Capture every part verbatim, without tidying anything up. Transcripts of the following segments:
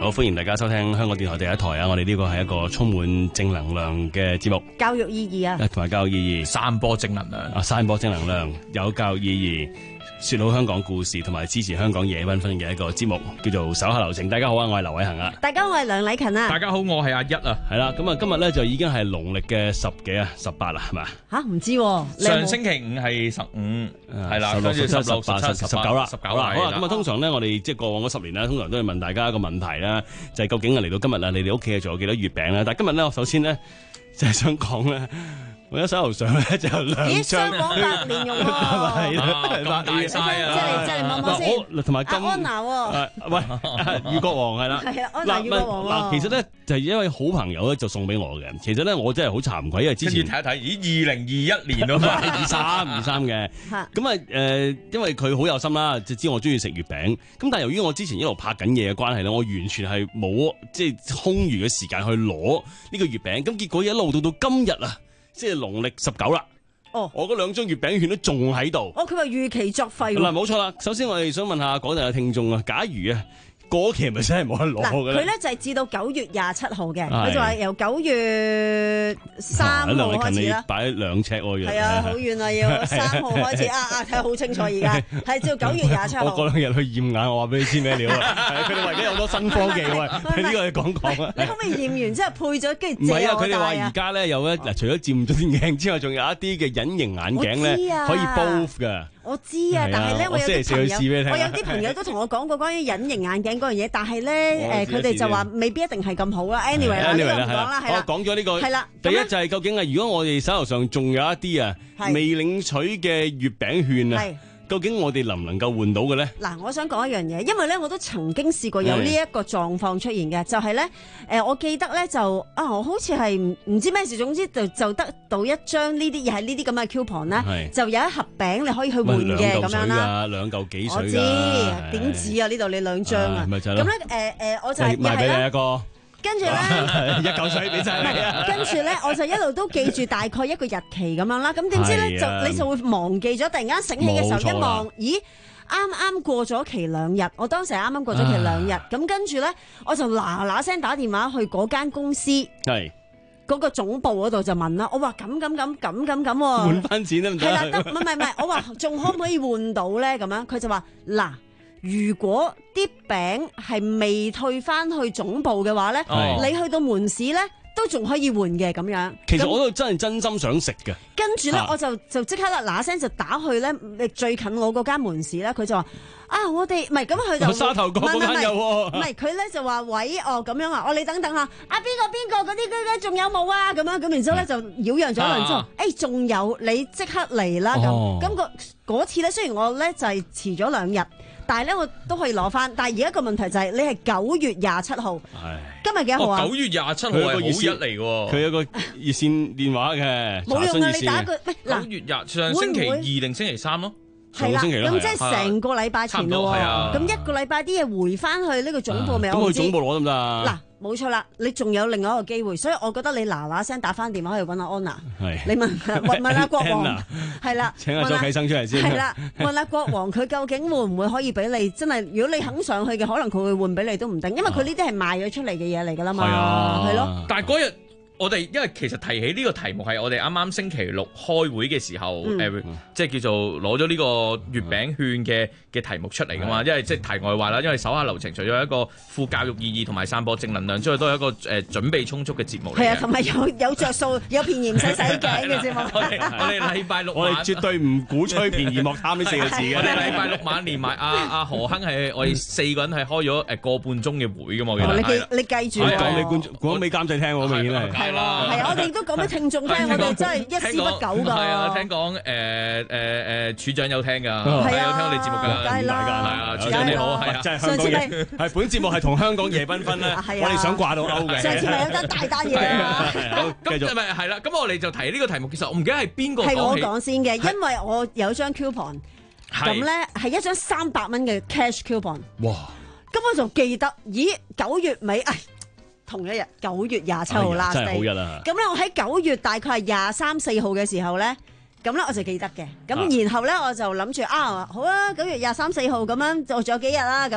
好，歡迎大家收聽香港電台第一台啊！我哋呢個係一個充滿正能量嘅節目， 教育意義啊， 同埋教育意義， 散播正能量啊！散播正能量，有教育意義，說好香港故事，同埋支持香港夜繽紛嘅一個節目，叫做手下留情。大家好啊，我係劉偉恒啊！ 大家好，我係梁禮勤啊！ 大家好，我係阿一啊！ 係啦，咁啊，今日咧就已經係農曆嘅十幾啊，十八啦，係嘛？ 吓唔知啊？ 上星期五係十五，係啦， 十六、十七、十八、 八、十九啦， 十九啦。 好啦，咁啊，通常咧，我哋即係過往嗰十年咧，通常都係問大家一個問題啦，就係究竟啊嚟到今日啊，你哋屋企仲有幾多月餅啦？但係今日咧，我首先咧就係想講咧。我一手頭上咧就有兩張， 咦，雙黃百年用喎， 係啦， 咁大晒啊！ 即係即係摸摸先， 同埋金安娜喎， 喂，裕國王係啦， 係啊，安娜裕國王嗱，其實咧就係一位好朋友咧就送俾我嘅。其實咧我真係好慚愧，因為之前睇一睇，咦，二零二一年啊嘛， 二三二三嘅，咁啊誒，因為佢好有心啦，就知我中意食月餅。咁但係由於我之前一路拍緊嘢嘅關係咧，我完全係冇即係空餘嘅時間去攞呢個月餅。咁結果一路到到今日啊！即係農曆十九啦，哦，我嗰兩張月餅券都仲喺度。 哦，佢話預期作廢。 嗱，冇錯啦。首先我哋想問下廣大嘅聽眾啊，假如啊過期係咪真係冇得攞嘅咧？ 佢咧就係至到九月廿七號嘅，佢就話由九月三號開始啦。 擺兩尺喎， 係啊，好遠啊，要三號開始啊啊，睇好清楚而家係至到九月廿七號。 我嗰兩日去驗眼，我話俾你知咩料啊？佢哋話而家有好多新科技喎，呢個你講講啊。 你可唔可以驗完之後配咗跟住借我戴啊？ 唔係啊，佢哋話而家咧有咧嗱，除咗漸進鏡之外，仲有一啲嘅隱形眼鏡咧可以 both 㗎。 我知啊，但係咧，我有啲朋友，我有啲朋友都同我講過關於隱形眼鏡嗰樣嘢，但係咧，誒，佢哋就話未必一定係咁好啦。anyway 啦，呢個唔講啦，係啦。 我講咗呢個係啦。 第一就係究竟啊，如果我哋手頭上仲有一啲啊未領取嘅月餅券啊，究竟我哋能唔能夠換到嘅咧？ 嗱，我想講一樣嘢，因為咧我都曾經試過有呢一個狀況出現嘅，就係咧，誒，我記得咧就啊，我好似係唔唔知咩事，總之就就得到一張呢啲，又係呢啲咁嘅 coupon 咧，就有一盒餅你可以去換嘅咁樣啦。 兩嚿幾水㗎？ 我知點止啊？呢度你兩張啊？咁咧誒誒，我就係賣俾你一個。 跟住咧， 一嚿水俾晒你。 跟住咧，我就一路都記住大概一個日期咁樣啦。咁點知咧就你就會忘記咗，突然間醒起嘅時候一望，咦，啱啱過咗期兩日。我當時係啱啱過咗期兩日。咁跟住咧，我就嗱嗱聲打電話去嗰間公司，係嗰個總部嗰度就問啦。我話咁咁咁咁咁咁喎， 換翻錢得唔得？ 係啦，得唔係唔係？我話仲可唔可以換到咧？咁樣佢就話嗱。如果啲餅係未退翻去總部嘅話咧，哦、你去到門市咧都仲可以換嘅咁樣。 其實我都真係真心想食嘅。 跟住咧， 啊、 我就就即刻啦嗱聲就打去咧，最近我嗰間門市咧，佢就話啊，我哋唔係咁，佢就沙頭角嗰間有喎。 唔係佢咧就話喂哦咁樣啊，哦你等等下，啊邊個邊個嗰啲嗰啲仲有冇啊？咁樣咁，然之後咧就擾攘咗一輪之後，誒仲有你即刻嚟啦咁。咁個嗰次咧，雖然我咧就係遲咗兩日。但係咧，我都可以攞翻。但係而家個問題就係，你係九月廿七號，今日幾多號啊？ 九月廿七號係好日嚟喎。佢有個熱線電話嘅， 冇用啊！你打一句，喂，嗱， 九月廿上星期二定星期三咯？ 係啦，咁即係成個禮拜前咯。咁一個禮拜啲嘢回翻去呢個總部未？ 咁去總部攞得唔得啊？ 嗱。冇錯啦，你仲有另外一個機會，所以我覺得你嗱嗱聲打翻電話去揾阿安娜，你問問問阿國王，係啦， 請阿周啟生出嚟先， 係啦，問阿國王佢究竟會唔會可以俾你？真係如果你肯上去嘅，可能佢會換俾你都唔定，因為佢呢啲係賣咗出嚟嘅嘢嚟㗎啦嘛，係咯。 但係嗰日。我哋因為其實提起呢個題目係我哋啱啱星期六開會嘅時候，誒、嗯呃、即係叫做攞咗呢個月餅券嘅嘅題目出嚟㗎嘛，嗯、因為即係題外話啦，因為手下留情除咗一個富教育意義同埋散播正能量之外，都係一個誒、呃、準備充足嘅節目嚟嘅。係啊， 同埋有有著數、有便宜唔使洗頸嘅節目。 我哋我哋禮拜六晚， 我哋絕對唔鼓吹便宜莫貪呢四個字嘅。 我哋禮拜六晚連埋阿阿何亨係我哋四個人係開咗誒個半鐘嘅會㗎嘛，我記得。 你記你記住講俾觀眾講俾監製聽喎，明顯係。 係啦，係啊，我哋。都講俾聽眾聽，我哋真係一絲不苟㗎。 係啊，聽講誒誒誒處長有聽㗎，係有聽我哋節目㗎， 大家係啊，處長你好，係啊， 真係香港夜係本節目係同香港夜繽紛咧，我哋想掛到鈎嘅。 上次咪有單大單嘢啊！ 咁咁咪係啦，咁我哋就提呢個題目，其實我唔記得係邊個講起。 係我講先嘅，因為我有張 coupon，咁咧係一張三百蚊嘅 cash coupon。哇！咁我就記得，咦九月尾誒。同一日九月廿七號 last day，真係好日啊！咁咧，我喺九月大概係廿三四號嘅時候咧，咁咧我就記得嘅。咁然後咧，我就諗住啊，好啦，九月廿三四號咁樣，就仲有幾日啦咁。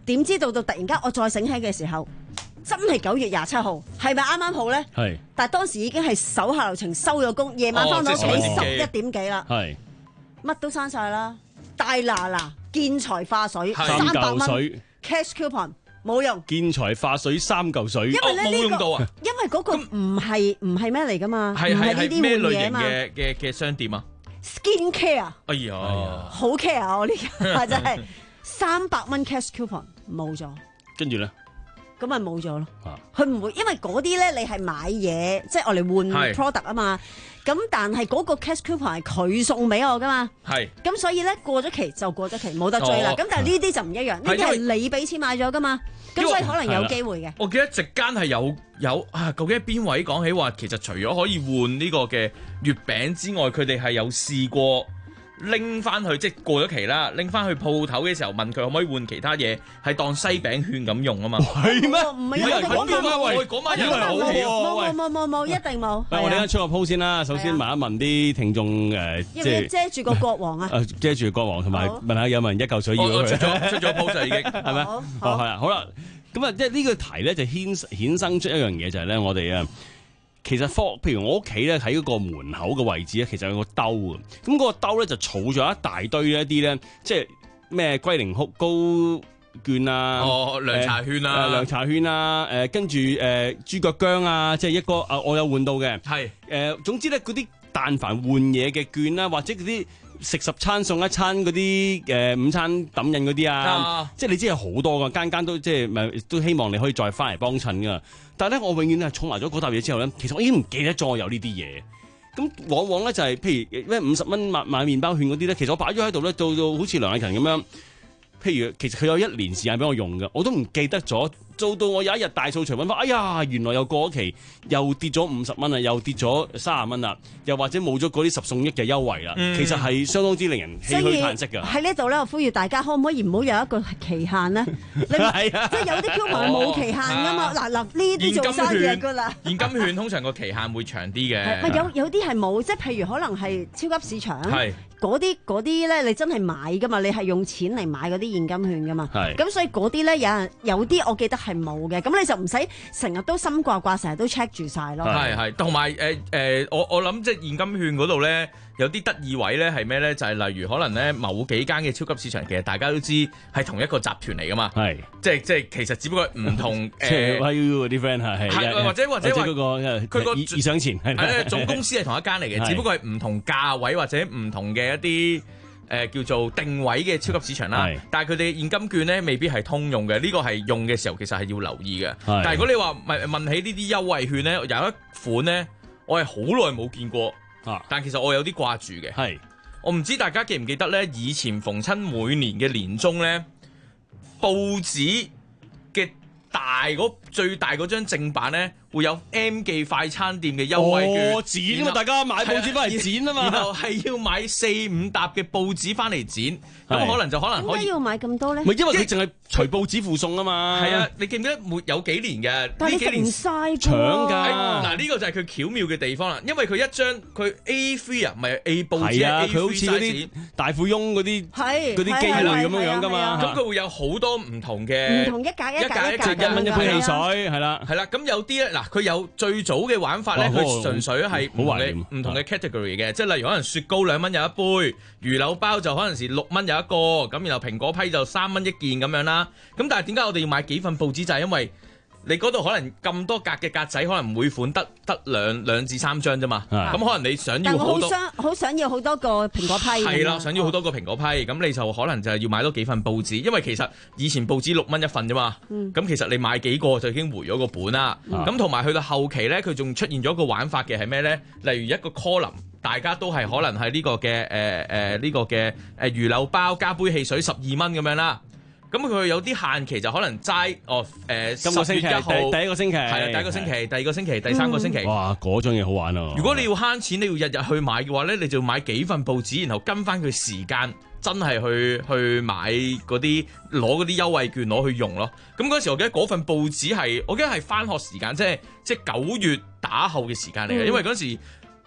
點知道到突然間我再醒起嘅時候，真係九月廿七號，係咪啱啱好咧？ 係。 但係當時已經係手下留情收咗工，夜晚翻到屋企十一點幾啦， 係。 乜都刪晒啦，大嗱嗱建材化水三三百蚊嚿水 cash coupon 冇用， 建材化水三嚿水， 因為咧冇呢個用到啊！ 因為嗰個唔係唔係咩嚟噶嘛，唔係係係呢啲係咩類型換嘢嘛嘅嘅嘅商店啊？ ，skin care 哎呀， 好 care 啊！我呢家真係三百蚊 cash coupon 冇咗， 跟住咧， 咁咪冇咗咯啊。 佢唔會，因為嗰啲咧你係買嘢，即係我嚟換係 product 啊嘛。咁但係嗰個 cash coupon 係佢送俾我噶嘛。 係咁所以咧過咗期就過咗期，冇得追啦。咁、 哦但係呢啲就唔一樣，呢啲係你俾錢買咗噶嘛。咁所以可能有機會嘅。 我記得席間係有有啊，究竟邊位講起話，其實除咗可以換呢個嘅月餅之外，佢哋係有試過拎翻去，即係過咗期啦，拎翻去鋪頭嘅時候問佢可唔可以換其他嘢，係當西餅券咁用啊嘛。 係咩？ 唔係啊， 講嗰到晚喂，嗰晚有人好冇氣喎。 冇冇冇冇，一定冇。 喂，我哋而家出個 post 先啦。首先問一問啲聽眾誒，即要唔要係遮住個國王啊？ 誒遮住國王，同埋好問下有冇人一嚿水要我我出佢？ 咗出咗 post 啦已經。 係咪？ 好哦， 好係啊，好啦，咁啊，即係呢個題咧就衍衍生出一樣嘢，就係咧，我哋啊，其實科，譬如我屋企咧喺嗰個門口嘅位置咧，其實有個兜啊，咁嗰個兜咧就儲咗一大堆一啲咧，即係咩龜苓膏膏券啊， 哦，涼茶券誒啊， 涼茶券啊，誒跟住誒豬腳薑啊，即係一個啊，我有換到嘅， 係誒總之咧嗰啲但凡換嘢嘅券啦，或者嗰啲食十餐送一餐嗰啲誒午餐抌印嗰啲啊， 啊即係你知係好多噶，間間都即係咪都希望你可以再翻嚟幫襯噶。但係咧，我永遠係儲埋咗嗰沓嘢之後咧，其實我已經唔記得咗我有呢啲嘢。咁往往咧就係、是、譬如咩五十蚊買買麵包券嗰啲咧，其實我擺咗喺度咧，到到好似梁禮勤咁樣。譬如其實佢有一年時間俾我用嘅，我都唔記得咗。做到我有一日大掃除揾翻，哎呀，原來又過咗期，又跌咗五十蚊啦，又跌咗三十蚊啦，又或者冇咗嗰啲十送一嘅優惠啦。 嗯、 其實係相當之令人唏噓嘆息㗎。 喺呢度咧，我呼籲大家可唔可以唔好有一個期限咧？你係啊， 即係有啲 coupon 係冇期限噶嘛。嗱嗱，呢啲做生意噶啦。 現金券通常個期限會長啲嘅。 係有有啲係冇，即係譬如可能係超級市場。 係。 嗰啲嗰啲咧，你真係買噶嘛？你係用錢嚟買嗰啲現金券噶嘛？ 係。 咁所以嗰啲咧，有人有啲我記得係冇嘅。咁你就唔使成日都心掛掛，成日都 check 住晒咯。 係係，同埋誒誒，我我諗即係現金券嗰度咧，有啲得意位咧係咩咧？就係、是、例如可能咧某幾間嘅超級市場，其實大家都知係同一個集團嚟噶嘛。係。即係即係其實只不過唔同誒。即係 Y U 嗰啲 friend 係係。 或者或者話嗰個佢個意想前係。 係總公司係同一間嚟嘅，只不過係唔同價位或者唔同嘅一啲。誒、呃、叫做定位嘅超級市場啦，但係佢哋現金券咧未必係通用嘅，呢、這個係用嘅時候其實係要留意嘅。但係如果你話問問起呢啲優惠券咧，有一款咧我係好耐冇見過，啊、但其實我有啲掛住嘅。係我唔知大家記唔記得咧，以前逢親每年嘅年中咧，報紙嘅大嗰最大嗰張正版咧，會有 M 記快餐店嘅優惠券， 哦，剪啊嘛！大家買報紙翻嚟剪啊嘛， 然後係要買四五沓嘅報紙翻嚟剪，咁可能就可能可以。 點解要買咁多咧？ 唔係因為佢淨係除報紙附送啊嘛。 係啊，你記唔記得沒有幾年嘅？ 但係你幾年食唔曬搶㗎。 嗱呢個就係佢巧妙嘅地方啦，因為佢一張佢 A 三 啊，唔係 A 報紙啊， A 佢好似嗰啲大富翁嗰啲嗰啲機會咁樣樣㗎嘛。 咁佢會有好多唔同嘅唔同一格一格一格格一蚊一杯汽水係啦， 係啦。咁有啲咧嗱，佢有最早嘅玩法咧，佢純粹係唔同嘅唔同嘅 category 嘅，即係例如可能雪糕兩蚊有一杯，魚柳包就可能是六蚊有一個，咁然後蘋果批就三蚊一件咁樣啦。咁但係點解我哋要買幾份報紙？就係因為你嗰度可能咁多格嘅格仔，可能每款得得兩兩至三張啫嘛。咁可能你想要好多， 想好想要好多個蘋果批。 係啦，想要好多個蘋果批，咁你就可能就係要買多幾份報紙，因為其實以前報紙六蚊一份啫嘛。咁、嗯、其實你買幾個就已經回咗個本啦。咁同埋去到後期咧，佢仲出現咗一個玩法嘅係咩咧？例如一個 column，大家都係可能係呢個嘅誒誒呢個嘅誒魚柳包加杯汽水十二蚊咁樣啦。咁佢有啲限期就可能齋哦誒， 今個星期十月一號第第一個星期係啊，第一個星期、第二個星期、第三個星期。 哇！嗰種嘢好玩啊！ 如果你要慳錢，你要日日去買嘅話咧，你就要買幾份報紙，然後跟翻佢時間，真係去去買嗰啲攞嗰啲優惠券攞去用咯。咁嗰時我記得嗰份報紙係，我記得係翻學時間，即係即係九月打後嘅時間嚟嘅，嗯、因為嗰時。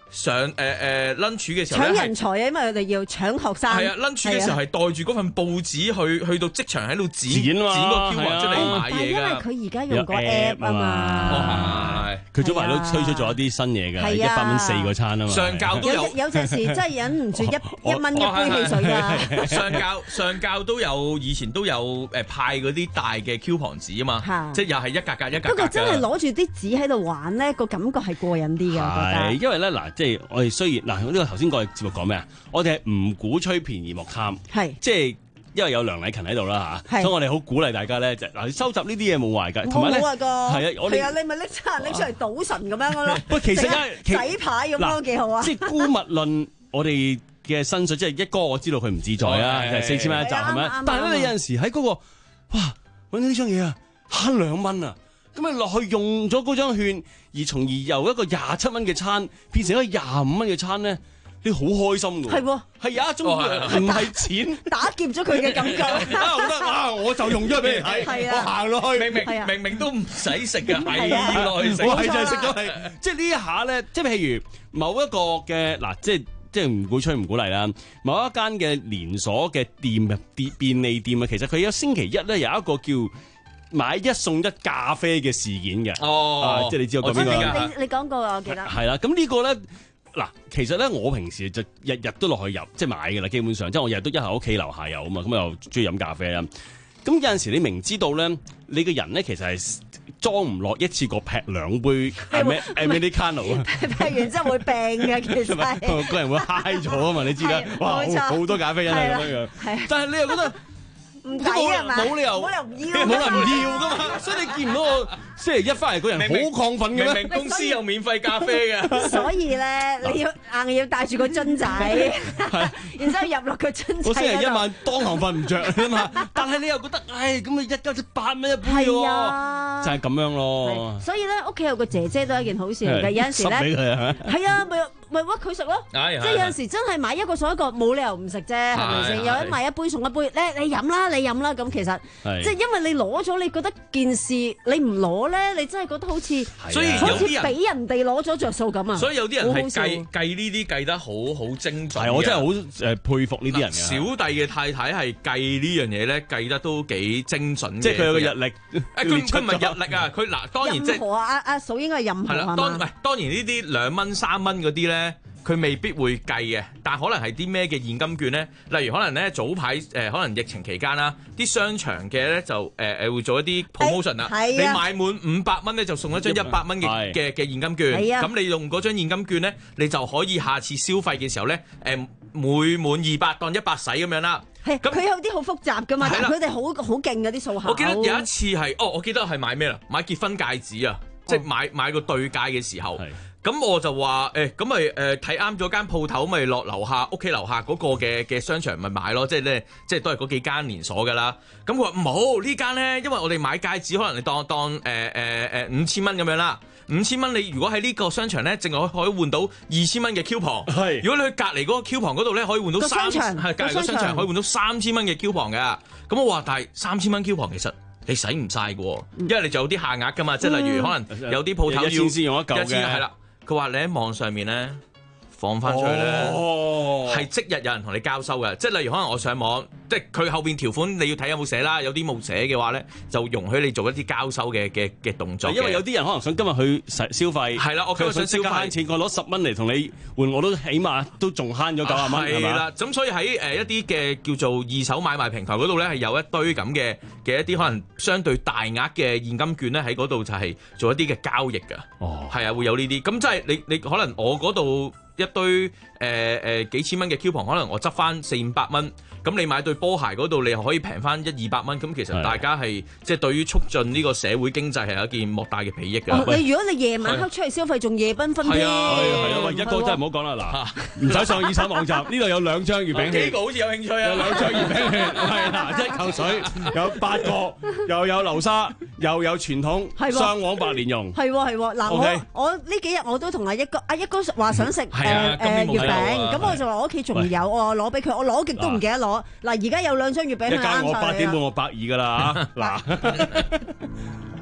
上誒誒 lunch 嘅時候搶人才啊，因為佢哋要搶學生。 係啊 lunch 嘅時候係袋住嗰份報紙去去到職場喺度剪剪個 Q 係啊碼出嚟買嘢因為㗎。 佢而家用個 app 啊嘛。 哦佢早排都推出咗一啲新嘢㗎，一係啊百蚊四個餐啊嘛。 上教都有有有陣時真係忍唔住一一蚊一杯汽水㗎。 上教上教都有以前都有誒派嗰啲大嘅 coupon 紙啊嘛， 嚇即係又係一格格一格格㗎。 不過真係攞住啲紙喺度玩咧，個感覺係過癮啲嘅，我覺係， 得。 因為咧嗱，即係我哋雖然嗱，呢個頭先個節目講咩啊？我哋係唔鼓吹便宜莫貪， 係即係因為有梁禮勤喺度啦嚇， 係所以我哋好鼓勵大家咧，就嗱收集呢啲嘢冇壞㗎，同埋咧冇啊個。 係啊，我哋係啊，你咪拎出嚟拎出嚟賭神咁樣咯。 喂其實咧其底牌咁咯，幾好啊！ 即係姑勿論我哋嘅薪水，即係一哥我知道佢唔自在啊， 係就係四千蚊一集係咪係啱啱？ 但係咧，你有陣時喺嗰個哇揾到呢張嘢啊，慳兩蚊啊！咁啊落去用咗嗰張券，而從而由一個廿七蚊嘅餐變成一個廿五蚊嘅餐咧，你好開心㗎。 係喎， 係有一種哦係唔係錢打劫咗佢嘅感覺。 啊！我覺得啊，我就用咗俾你睇， 係啊我行落去， 明明係啊明明都唔使食㗎， 係啊係落去食。 我係就係食咗係，即係呢一下咧，即係譬如某一個嘅嗱，即係即係唔鼓吹唔鼓勵啦。某一間嘅連鎖嘅店啊，便便利店啊，其實佢有星期一咧有一個叫買一送一咖啡嘅事件嘅。 哦啊，即係你知道我講邊個知㗎你你講過啊，我記得。 係啦，咁呢個咧嗱，其實咧我平時就日日都落去入，即係買嘅啦，基本上即係我日日都一喺屋企樓下有啊嘛，咁又中意飲咖啡啦。咁有陣時你明知道咧，你個人咧其實係裝唔落一次過劈兩杯 Americano 啊， 劈完之後會病嘅，其實係。 個人會 high 咗啊嘛，你知啦係， 哇， 冇錯好好多咖啡因啊咁樣樣， 係但係你又覺得。 唔抵係嘛？ 冇理由， 冇理由唔要， 冇人唔要噶嘛，所以你見唔到我星期一翻嚟個人好亢奮嘅明咩？ 明公司有免費咖啡嘅。 所以咧，你要硬要帶住個樽仔，然之後入落個樽仔我星期一嗰度。 晚當堂瞓唔着啊嘛，但係你又覺得，唉，咁啊一家只八蚊一杯係喎， 啊， 就係咁樣咯。 所以咧，屋企有個姐姐都係一件好事嚟嘅。有陣時濕俾咧， 佢係咪？ 係啊，咪咪屈佢食咯。 係即係有陣時真係買一個送一個，冇理由唔食啫，係咪先？ 係有得買一杯送一杯，咧你飲啦，你飲啦。咁其實係即係因為你攞咗，你覺得件事你唔攞咧，你真係覺得好似所以係啊好似有啲人俾人哋攞咗着數咁啊。 所以有啲人係好好笑計計呢啲計得好好精準嘅。 係我真係好誒佩服呢啲人嘅， 小弟嘅太太係計呢樣嘢咧，計得都幾精準嘅。 即係佢有個日歷誒，佢佢唔係日歷啊，佢嗱當然即係任何啊，阿阿嫂應該係任何係啦， 係當唔係嘛？ 當然呢啲兩蚊三蚊嗰啲咧，佢未必會計嘅，但可能係啲咩嘅現金券咧？例如可能咧早排誒、呃，可能疫情期間啦，啲商場嘅咧就誒誒、呃、會做一啲 promotion 啦， 係啊你買滿五百蚊咧就送一張一百蚊嘅係嘅嘅現金券， 係啊咁你用嗰張現金券咧，你就可以下次消費嘅時候咧，誒、呃、每滿二百當一百使咁樣啦。 係咁佢有啲好複雜噶嘛，但係啦係佢哋好好勁嗰啲數口。 我記得有一次係，哦，我記得係買咩啦？買結婚戒指啊，即係買買個對戒嘅時候。 係咁我就話誒，咁咪誒睇啱咗間鋪頭，咪落樓下屋企樓下嗰個嘅嘅商場咪買咯，即係咧，即係都係嗰幾間連鎖噶啦。咁佢話唔好呢間咧，因為我哋買戒指可能你當當誒誒誒五千蚊咁樣啦，五千蚊你如果喺呢個商場咧，淨係可以換到二千蚊嘅 coupon。 係如果你去隔離嗰個 coupon 嗰度咧，可以換到個三商場係隔離個商個商場場可以換到三千蚊嘅 coupon 嘅。咁我話但係三千蚊 coupon 其實你使唔晒嘅喎，因為你仲有啲限額噶嘛，即係例如可能有啲鋪頭要一千先用一嚿一千係嘅， 啦。佢話你喺網上面咧放翻出去咧， 哦係即日有人同你交收嘅。即係例如可能我上網，即係佢後邊條款你要睇有冇寫啦。有啲冇寫嘅話咧，就容許你做一啲交收嘅嘅嘅動作嘅。 因為有啲人可能想今日去消消費， 係啦我今日佢想即刻想消費慳錢，我攞十蚊嚟同你換，我都起碼都仲慳咗九十蚊，係嘛？ 係啦，咁所以喺誒一啲嘅叫做二手買賣平台嗰度咧，係有一堆咁嘅嘅一啲可能相對大額嘅現金券咧，喺嗰度就係做一啲嘅交易㗎。 哦， 係啊，會有呢啲。咁即係你你可能我嗰度一堆誒誒、呃呃、幾千蚊嘅 coupon，可能我執翻四五百蚊。咁你買對波鞋嗰度，你又可以平翻一二百蚊。咁其實大家係即係對於促進呢個社會經濟係一件莫大嘅裨益㗎。 哦你如果你夜晚黑出去消費，仲夜繽紛添。 係啊係係啊，喂，一哥真係唔好講啦，嗱，唔使上二手網站，呢度有兩張月餅呢券。 個好似有興趣有啊！ 兩張月餅券，係啦，一嚿水有八個，又有流沙，又有傳統係喎雙黃白蓮蓉。 係喎係喎，嗱 OK 我我呢幾日我都同阿一哥阿一哥話想食誒係啊今年冇睇到誒月餅， 啊咁我就話我屋企仲有，我攞俾佢，我攞極都唔記得攞。嗱而家有兩張月餅一係啱間我八點半， 晒你啦。 我百二噶啦嚇，嗱，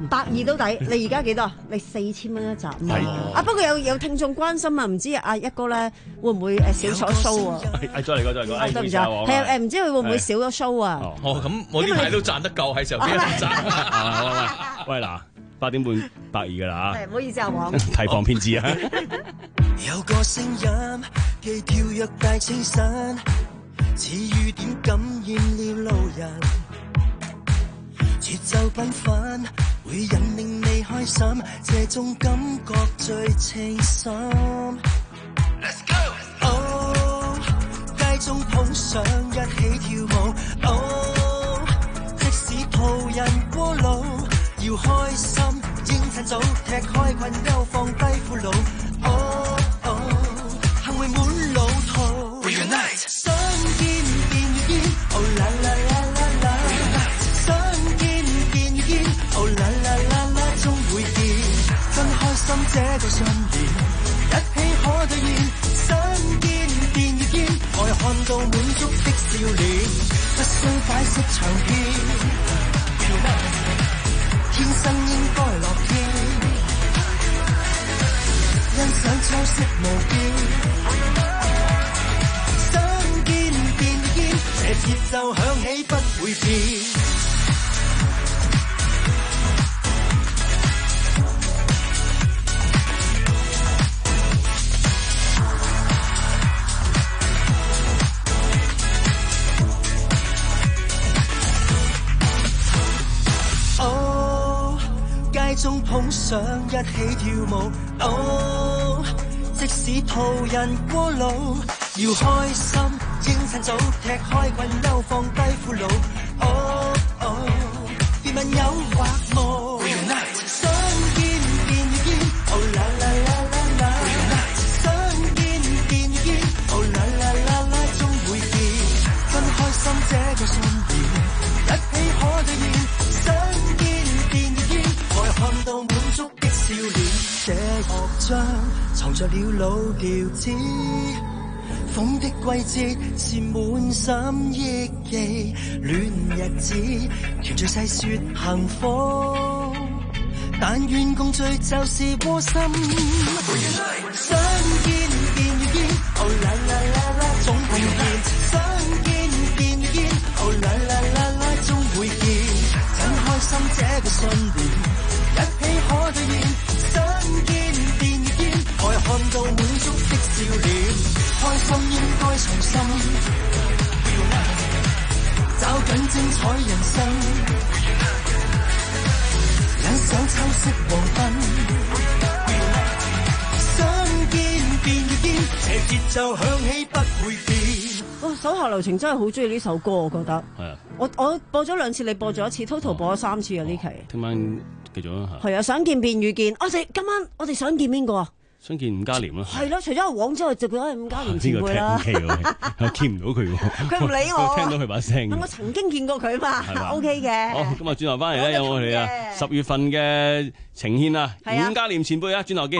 百二都抵。你而家幾多？你四千蚊一集嘛？啊，不過有有聽眾關心啊，唔知阿一哥咧會唔會誒少咗 show 啊？ 係再嚟過，再嚟過， 係對唔住啊，係啊誒，唔知佢會唔會少咗 show 啊？ 哦，咁我呢排都賺得夠，喺時候邊度賺？ 喂嗱，八點半百二噶啦係，唔好意思啊，黃。 提防騙子啊！ 有個聲音既跳躍大清新，似雨點感染了路人，節奏繽紛會引領你開心，這種感覺最清新。Let's go！ 哦，街中捧上一起跳舞，哦，即使途人過路要開心，應趁早踢開困憂，放低苦惱。哦哦，行為滿路途 Reunite， 想見便遇見，哦啦啦啦啦啦 Reunite， 想見便遇見，哦啦啦啦啦終會見，真開心這個信念，一起可兌現，想見便遇見，愛看到滿足的笑臉，不需解釋長篇 Reunite， 天生應該樂天，欣賞秋色無邊，想見便見，這節奏響起不會變。哦，街中捧上一起跳舞，哦，即使途人過路要開心，應趁早踢開困憂，放低苦惱。哦哦，別問有或無 Reunite， 想見便遇見，哦啦啦啦啦啦 Reunite， 想見便遇見，哦啦啦啦啦終會見，真開心這個信念，一起可兌現，想見便遇見，愛看到滿足的笑臉。這樂章藏着了老調子，風的季節是滿心憶記，戀日子團聚細說幸福，但願共聚就是窩心。想見便遇見，哦啦啦啦啦總會見，想見便遇見，哦啦啦啦啦終會見，真開心這個信念，一起可兌現。想見便遇見，愛看到滿足的笑臉，開心應該從心，找緊精彩人生，欣賞秋色黃昏。想見便遇見，這節奏響起不會變。 哇！手下留情真係好中意呢首歌，我覺得。 係啊， 我我播咗兩次，你播咗一次 ，total 播咗三次啊！呢期。 聽晚繼續啦嚇。 係啊，想見便遇見。我哋今晚我哋想見邊個啊？ 想見伍嘉廉啦。 係咯，除咗阿黃之外，就覺得係伍嘉廉前輩啦。 呢個 K 喎，見唔到佢喎。 佢唔理我。 聽到佢把聲。 我曾經見過佢嘛 ，OK 嘅。 好，咁啊轉頭翻嚟咧，有我哋啊十月份嘅呈獻啊，伍嘉廉前輩啊，轉頭見。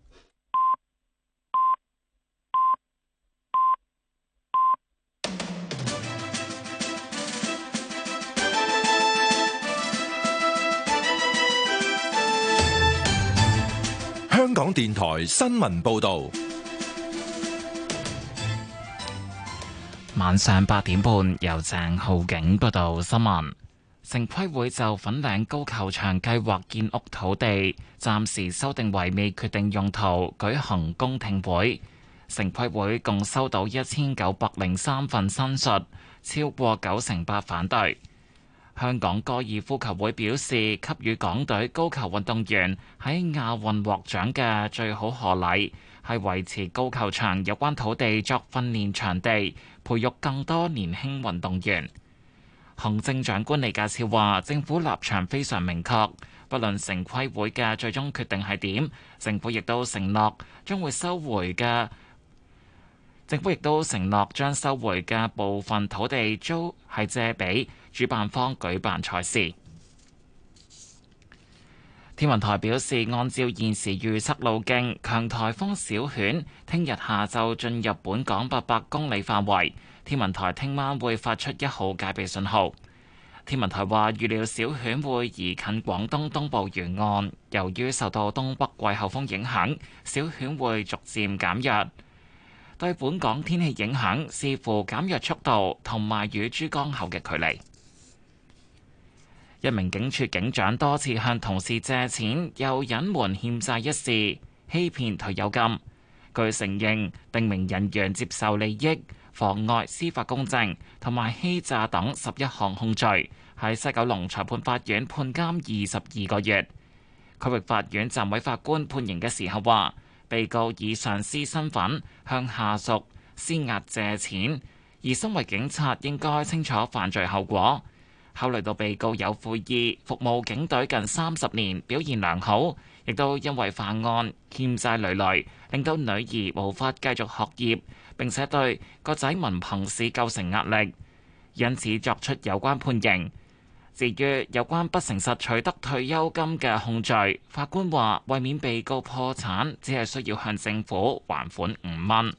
香港電台新聞報道， 晚上八點半由鄭浩景報道新聞。城規會就粉嶺高球場計劃建屋土地暫時修訂為未決定用途，舉行公聽會。城規會共收到一千九百零三份申述，超過九成八反對。香港高爾夫球會表示，給予港隊高球運動員喺亞運獲獎嘅最好賀禮，係維持高球場有關土地作訓練場地，培育更多年輕運動員。行政長官李家超話，政府立場非常明確，不論城規會嘅最終決定係點，政府亦都承諾將會收回嘅。政府亦都承諾將收回嘅部分土地租係借俾主辦方舉辦賽事。天文台表示，按照現時預測路徑，強颱風小犬聽日下晝進入本港八百公里範圍。天文台聽晚會發出一號戒備信號。 天文台話預料小犬會移近廣東東部沿岸，由於受到東北季候風影響，小犬會逐漸減弱。對本港天氣影響視乎減弱速度同埋與珠江口嘅距離。一名警署警長多次向同事借錢，又隱瞞欠債一事，欺騙退休金。據承認，定名人員接受利益、妨礙司法公正同埋欺詐等十一項控罪，喺西九龍裁判法院判監二十二個月。區域法院暫委法官判刑嘅時候話，被告以上司身份向下屬施壓借錢，而身為警察應該清楚犯罪後果。考慮到被告有悔意，服務警隊近三十年，表現良好，亦都因為犯案欠債累累，令到女兒無法繼續學業，並且對個仔文憑試構成壓力，因此作出有關判刑。至於有關不誠實取得退休金嘅控罪，法官話為免被告破產，只係需要向政府還款五蚊。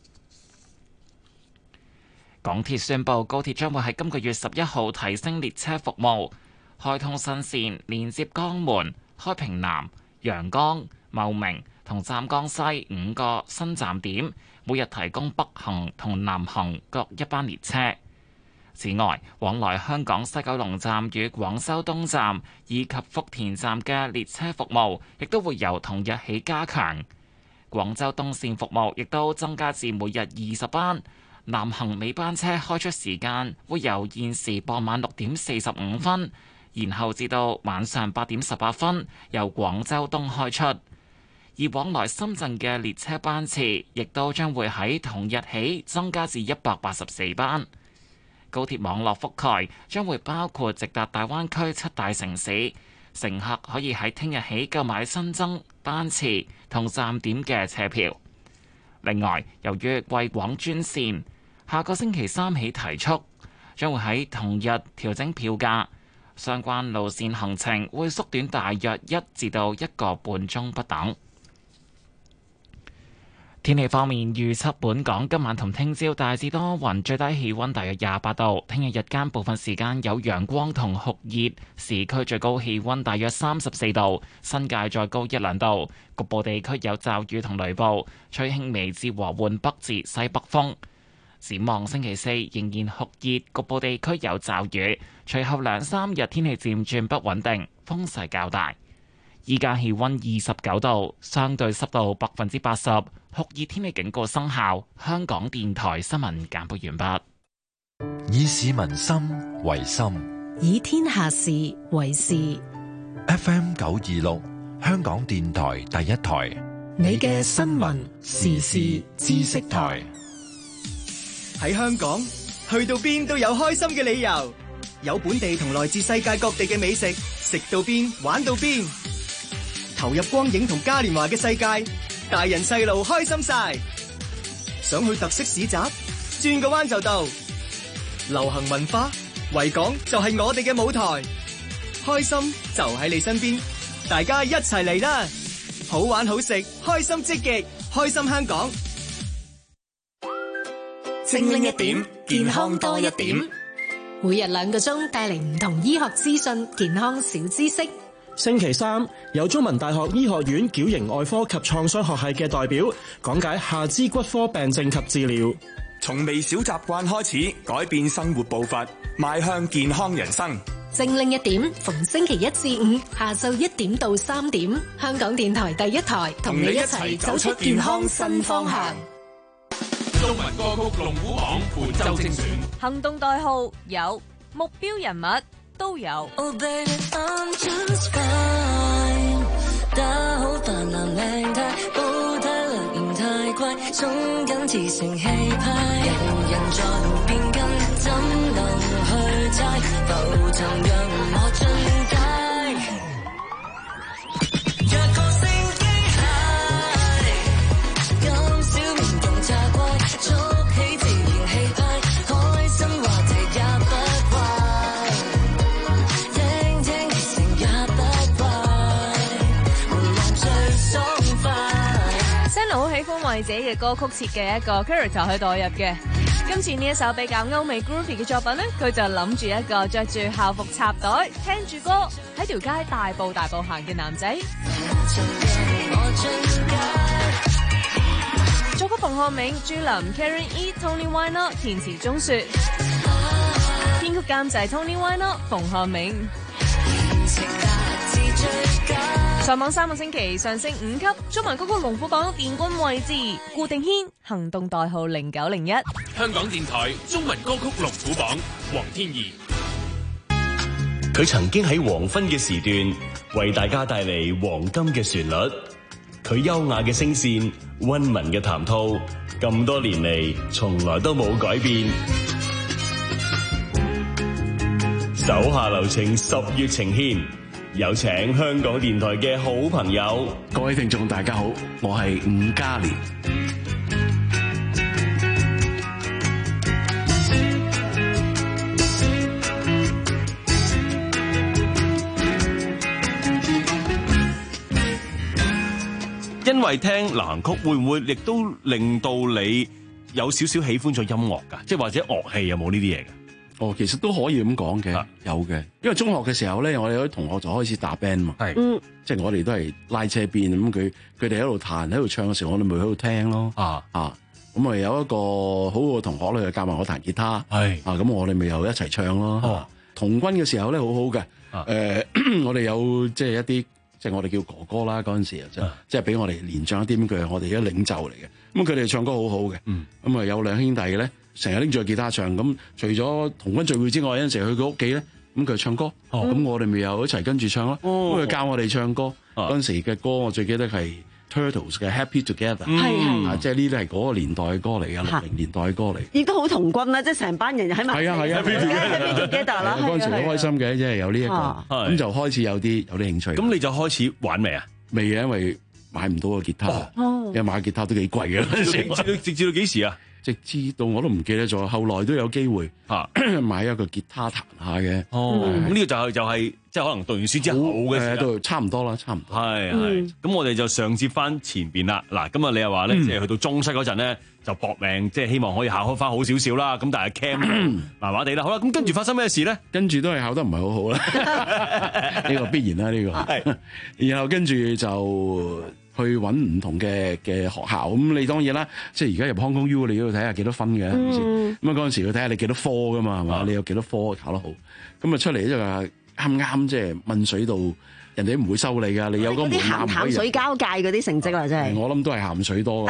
港鐵宣布高鐵將會喺今個月十一號提升列車服務，開通新線連接江門、開平南、陽江、茂名同湛江西五個新站點，每日提供北行同南行各一班列車。此外，往來香港西九龍站與廣州東站以及福田站嘅列車服務，亦都會由同日起加強。廣州東線服務亦都增加至每日二十班。南行尾班車開出時間會由現時傍晚六點四十五分，然後至到晚上八點十八分由廣州東開出。而往來深圳嘅列車班次亦都將會喺同日起增加至一百八十四班。高鐵網絡覆蓋將會包括直達大灣區七大城市，乘客可以喺聽日起購買新增班次同站點嘅車票。另外，由於貴廣專線下個星期三起提速，將會喺同日調整票價，相關路線行程會縮短大約一至到一個半鐘不等。天氣方面預測，本港今晚同聽朝大致多雲，最低氣溫大約廿八度。聽日日間部分時間有陽光同酷熱，市區最高氣溫大約三十四度，新界再高一兩度。局部地區有驟雨同雷暴，吹輕微至和緩北至西北風。展望星期四仍然酷熱，局部地區有驟雨，隨後兩三日天氣漸轉不穩定，風勢較大。依家氣溫二十九度，相對濕度百分之八十，酷熱天氣警告生效。香港電台新聞簡報完畢。 以市民心為心， 以天下事為事。 F M 九二六，香港電台第一台， 你嘅新聞時事知識台。 喺香港，去到邊都有開心嘅理由，有本地同來自世界各地嘅美食，食到邊玩到邊。投入光影同嘉年華嘅世界，大人細路開心晒。想去特色市集，轉個彎就到。流行文化，維港就係我哋嘅舞台，開心就喺你身邊，大家一齊嚟啦！好玩好食，開心積極，開心香港。 精靈一點，健康多一點。每日兩個鐘帶嚟唔同醫學資訊、健康小知識。 星期三有中文大學醫學院矯形外科及創傷學系嘅代表講解下肢骨科病症及治療。 從微小習慣開始，改變生活步伐，邁向健康人生。 精靈一點，逢星期一至五下晝一點到三點，香港電台第一台同你一齊走出健康新方向。 中文歌曲龍虎榜本周精選， 行動代號有，目標人物都有。 Oh baby, I'm just fine. 打好扮男靚太，煲呔略嫌太貴，鬆緊自成氣派。人人在路邊跟，怎能去猜？浮沉讓我進階。若個性機械，咁小面容詐怪，捉起自然氣派，開心話題也不怪。聽聽熱情也不怪，回來最爽快。 Sano 好喜歡為自己嘅歌曲設計一個 character 去代入嘅。 今次呢一首比較歐美 groovy 嘅作品呢，佢就諗住一個着住校服插袋，聽住歌喺條街大步大步行嘅男仔。作曲馮漢銘、朱琳、Karen E、Tony Wynot 填詞鐘雪，編曲監製 Tony Wynot、馮漢銘。上網三個星期上升五級，中文歌曲龍虎榜殿軍位置，顧定軒行動代號零九零一。 香港電台中文歌曲龍虎榜，黃天怡。 佢曾經喺黃昏嘅時段為大家帶嚟黃金嘅旋律，佢優雅嘅聲線、溫文嘅談吐，咁多年嚟從來都冇改變。手下留情，十月情牽。有請香港電台嘅好朋友， 各位聽眾大家好，我係伍嘉廉。 因為聽流行曲會唔會亦都令到你有少少喜歡咗音樂㗎？即係或者樂器有冇呢啲嘢㗎？ 哦，其實都可以咁講嘅，有嘅。因為中學嘅時候咧，我哋有啲同學就開始打 band 嘛，係，嗯，即係我哋都係拉車邊咁，佢佢哋喺度彈喺度唱嘅時候，我哋咪喺度聽咯，啊啊，咁啊有一個好好嘅同學咧，教埋我彈吉他，係啊，咁我哋咪又一齊唱咯。哦，童軍嘅時候咧，好好嘅，誒、啊呃，我哋有即係一啲即係我哋叫哥哥啦，嗰陣時就即係俾我哋年長一啲，咁佢係我哋嘅領袖嚟嘅，咁佢哋唱歌好好嘅，嗯，咁啊有兩兄弟咧。成日拎住個吉他唱，咁除咗童軍聚會之外，有陣時去佢屋企咧，咁佢唱歌，咁、哦、我哋咪又一齊跟住唱咯。咁、哦、佢教我哋唱歌，嗰、哦、陣時嘅歌我最記得係 Turtles 嘅 Happy Together，係、嗯、啊，即係呢啲係嗰個年代嘅歌嚟嘅，六零年代嘅歌嚟。亦都好童軍啦，即係成班人喺埋。係啊係啊 ，Happy Together 啦。嗰陣時好開心嘅，即係有呢、這、一個，咁就開始有啲有啲興趣。咁你就開始玩未啊？未嘅，因為買唔到個吉他，哦、因為買吉他都幾貴嘅。直至直至到幾時啊？直至到我都唔記得咗，後來都有機會嚇買一個吉他彈下嘅。哦，咁呢個就係就係即係可能讀完書之後嘅時候，差唔多啦，差唔多。係係。咁我哋就上接翻前邊啦。嗱，咁啊你又話咧，即係去到中西嗰陣咧，就搏命，即係希望可以考開翻好少少啦。咁但係 Cam 麻麻地啦。好啦，咁跟住發生咩事咧？跟住都係考得唔係好好啦。呢個必然啦，呢個係。然後跟住就去揾唔同嘅嘅學校，咁你當然啦，即係而家入 Hong Kong U，你都要睇下幾多分嘅，係咪先？咁啊嗰陣時要睇下你幾多科噶嘛，係嘛？你有幾多科考得好，咁啊出嚟咧就啱啱即係問水到，人哋唔會收你噶，你有個門檻。啲鹹水交界嗰啲成績啦，真係。我諗都係鹹水多，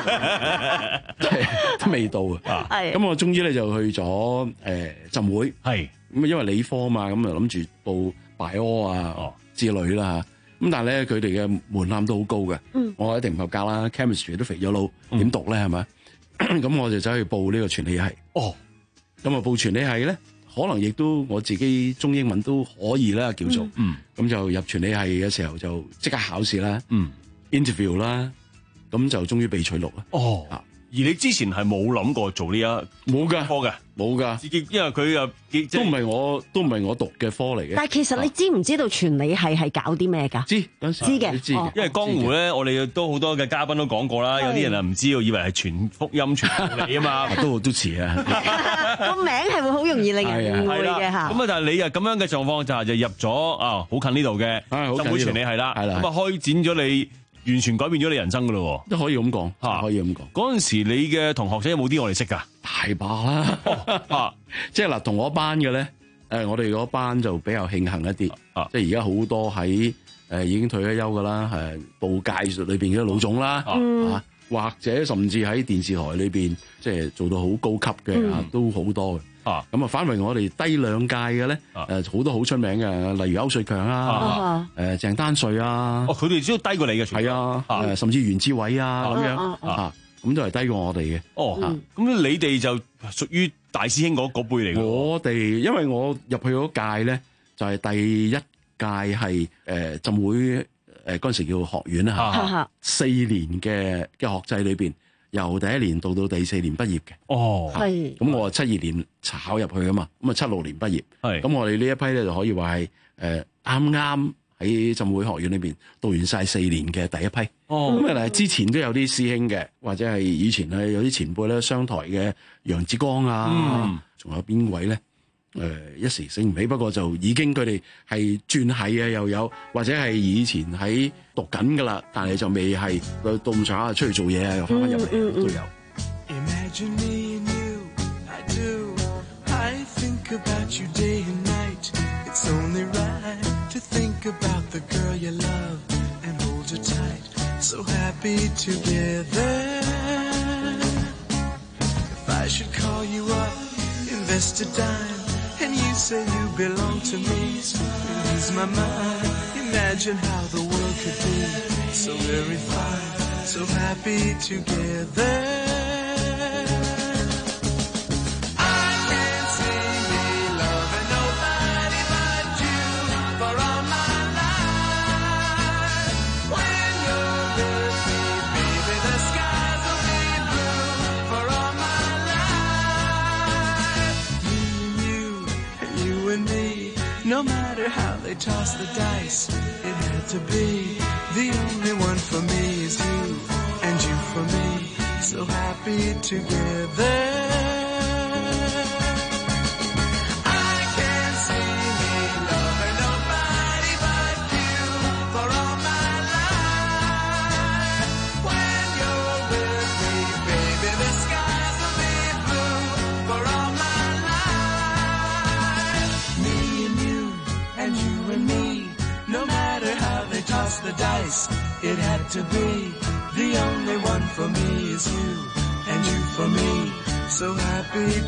都未到啊。係。咁我終於咧就去咗誒浸會，係咁啊，因為理科啊嘛，咁啊諗住報 bio 啊之類啦。咁但係咧，佢哋嘅門檻都好高嘅、嗯，我一定唔合格啦。chemistry 都肥咗腦，點、嗯、讀咧係咪？咁我就走去報呢個傳理系。哦，咁啊報傳理系咧，可能亦都我自己中英文都可以啦，叫做。嗯。咁就入傳理系嘅時候就即刻考試啦。嗯。interview 啦，咁就終於被取錄啦。哦。啊。而你之前係冇諗過做呢一冇㗎科嘅，冇㗎，自己因為佢又都唔係我都唔係我讀嘅科嚟嘅。但係其實你知唔知道傳理系係搞啲咩㗎？知嗰陣時知嘅，知嘅。因為江湖咧，我哋都好多嘅嘉賓都講過啦。有啲人啊唔知道，以為係傳福音傳道理啊嘛，都都似啊。個名係會好容易令人誤會嘅嚇。咁啊，但係你啊咁樣嘅狀況就係就入咗啊，好近呢度嘅浸會傳理系啦，咁啊開展咗你。完全改變咗你人生噶咯，都可以咁講吓，可以咁講。嗰陣時你嘅同學仔有冇啲我哋識噶？大把啦，啊，即係嗱，同我班嘅咧，誒，我哋嗰班就比較慶幸一啲，啊，即係而家好多喺誒已經退咗休噶啦，誒，報界術裏邊嘅老總啦，啊，或者甚至喺電視台裏邊，即係做到好高級嘅，啊，都好多嘅。啊，咁啊，反為我哋低兩屆嘅咧，誒好多好出名嘅，例如歐瑞強啊，誒鄭丹瑞啊，哦，佢哋只要低過你嘅，係啊，誒甚至袁志偉啊咁樣啊，咁都係低過我哋嘅。哦，咁你哋就屬於大師兄嗰嗰輩嚟嘅。我哋因為我入去嗰屆咧，就係第一屆係誒浸會誒嗰陣時叫學院啊嚇，四年嘅嘅學制裏邊。由第一年到到第四年畢業嘅，哦，係，咁我七二年考入去啊嘛，咁啊七六年畢業，係，咁我哋呢一批咧就可以話係誒啱啱喺浸會學院裏邊讀完晒四年嘅第一批。 哦， 咁啊，之前都有啲師兄嘅，或者係以前咧有啲前輩咧，商台嘅楊志剛啊，仲、嗯、有邊位咧？誒、呃、一時醒唔起，不過就已經佢哋係轉系啊，又有或者係以前喺讀緊噶啦，但係就未係到到咁上下出去做嘢啊，又翻返入嚟都有。 Imagine me and you, I do. I think about you day and night. It's only right to think about the girl you love and hold her tight. So happy together. If I should call you up, invest a dime.And you say you belong to me, lose my mind. Imagine how the world could be so very fine, so happy together. I can't see me loving nobody but you for all my life. When you're with me, baby, the skies will be blue for all my life.You and me, no matter how they toss the dice, it had to be. The only one for me is you, and you for me, so happy together. I can't see me loving nobody but you for all my life. When you're with me, baby, the skies will be blue for all my life.And you and me, no matter how they toss the dice, it had to be. The only one for me is you, and you for me, so happy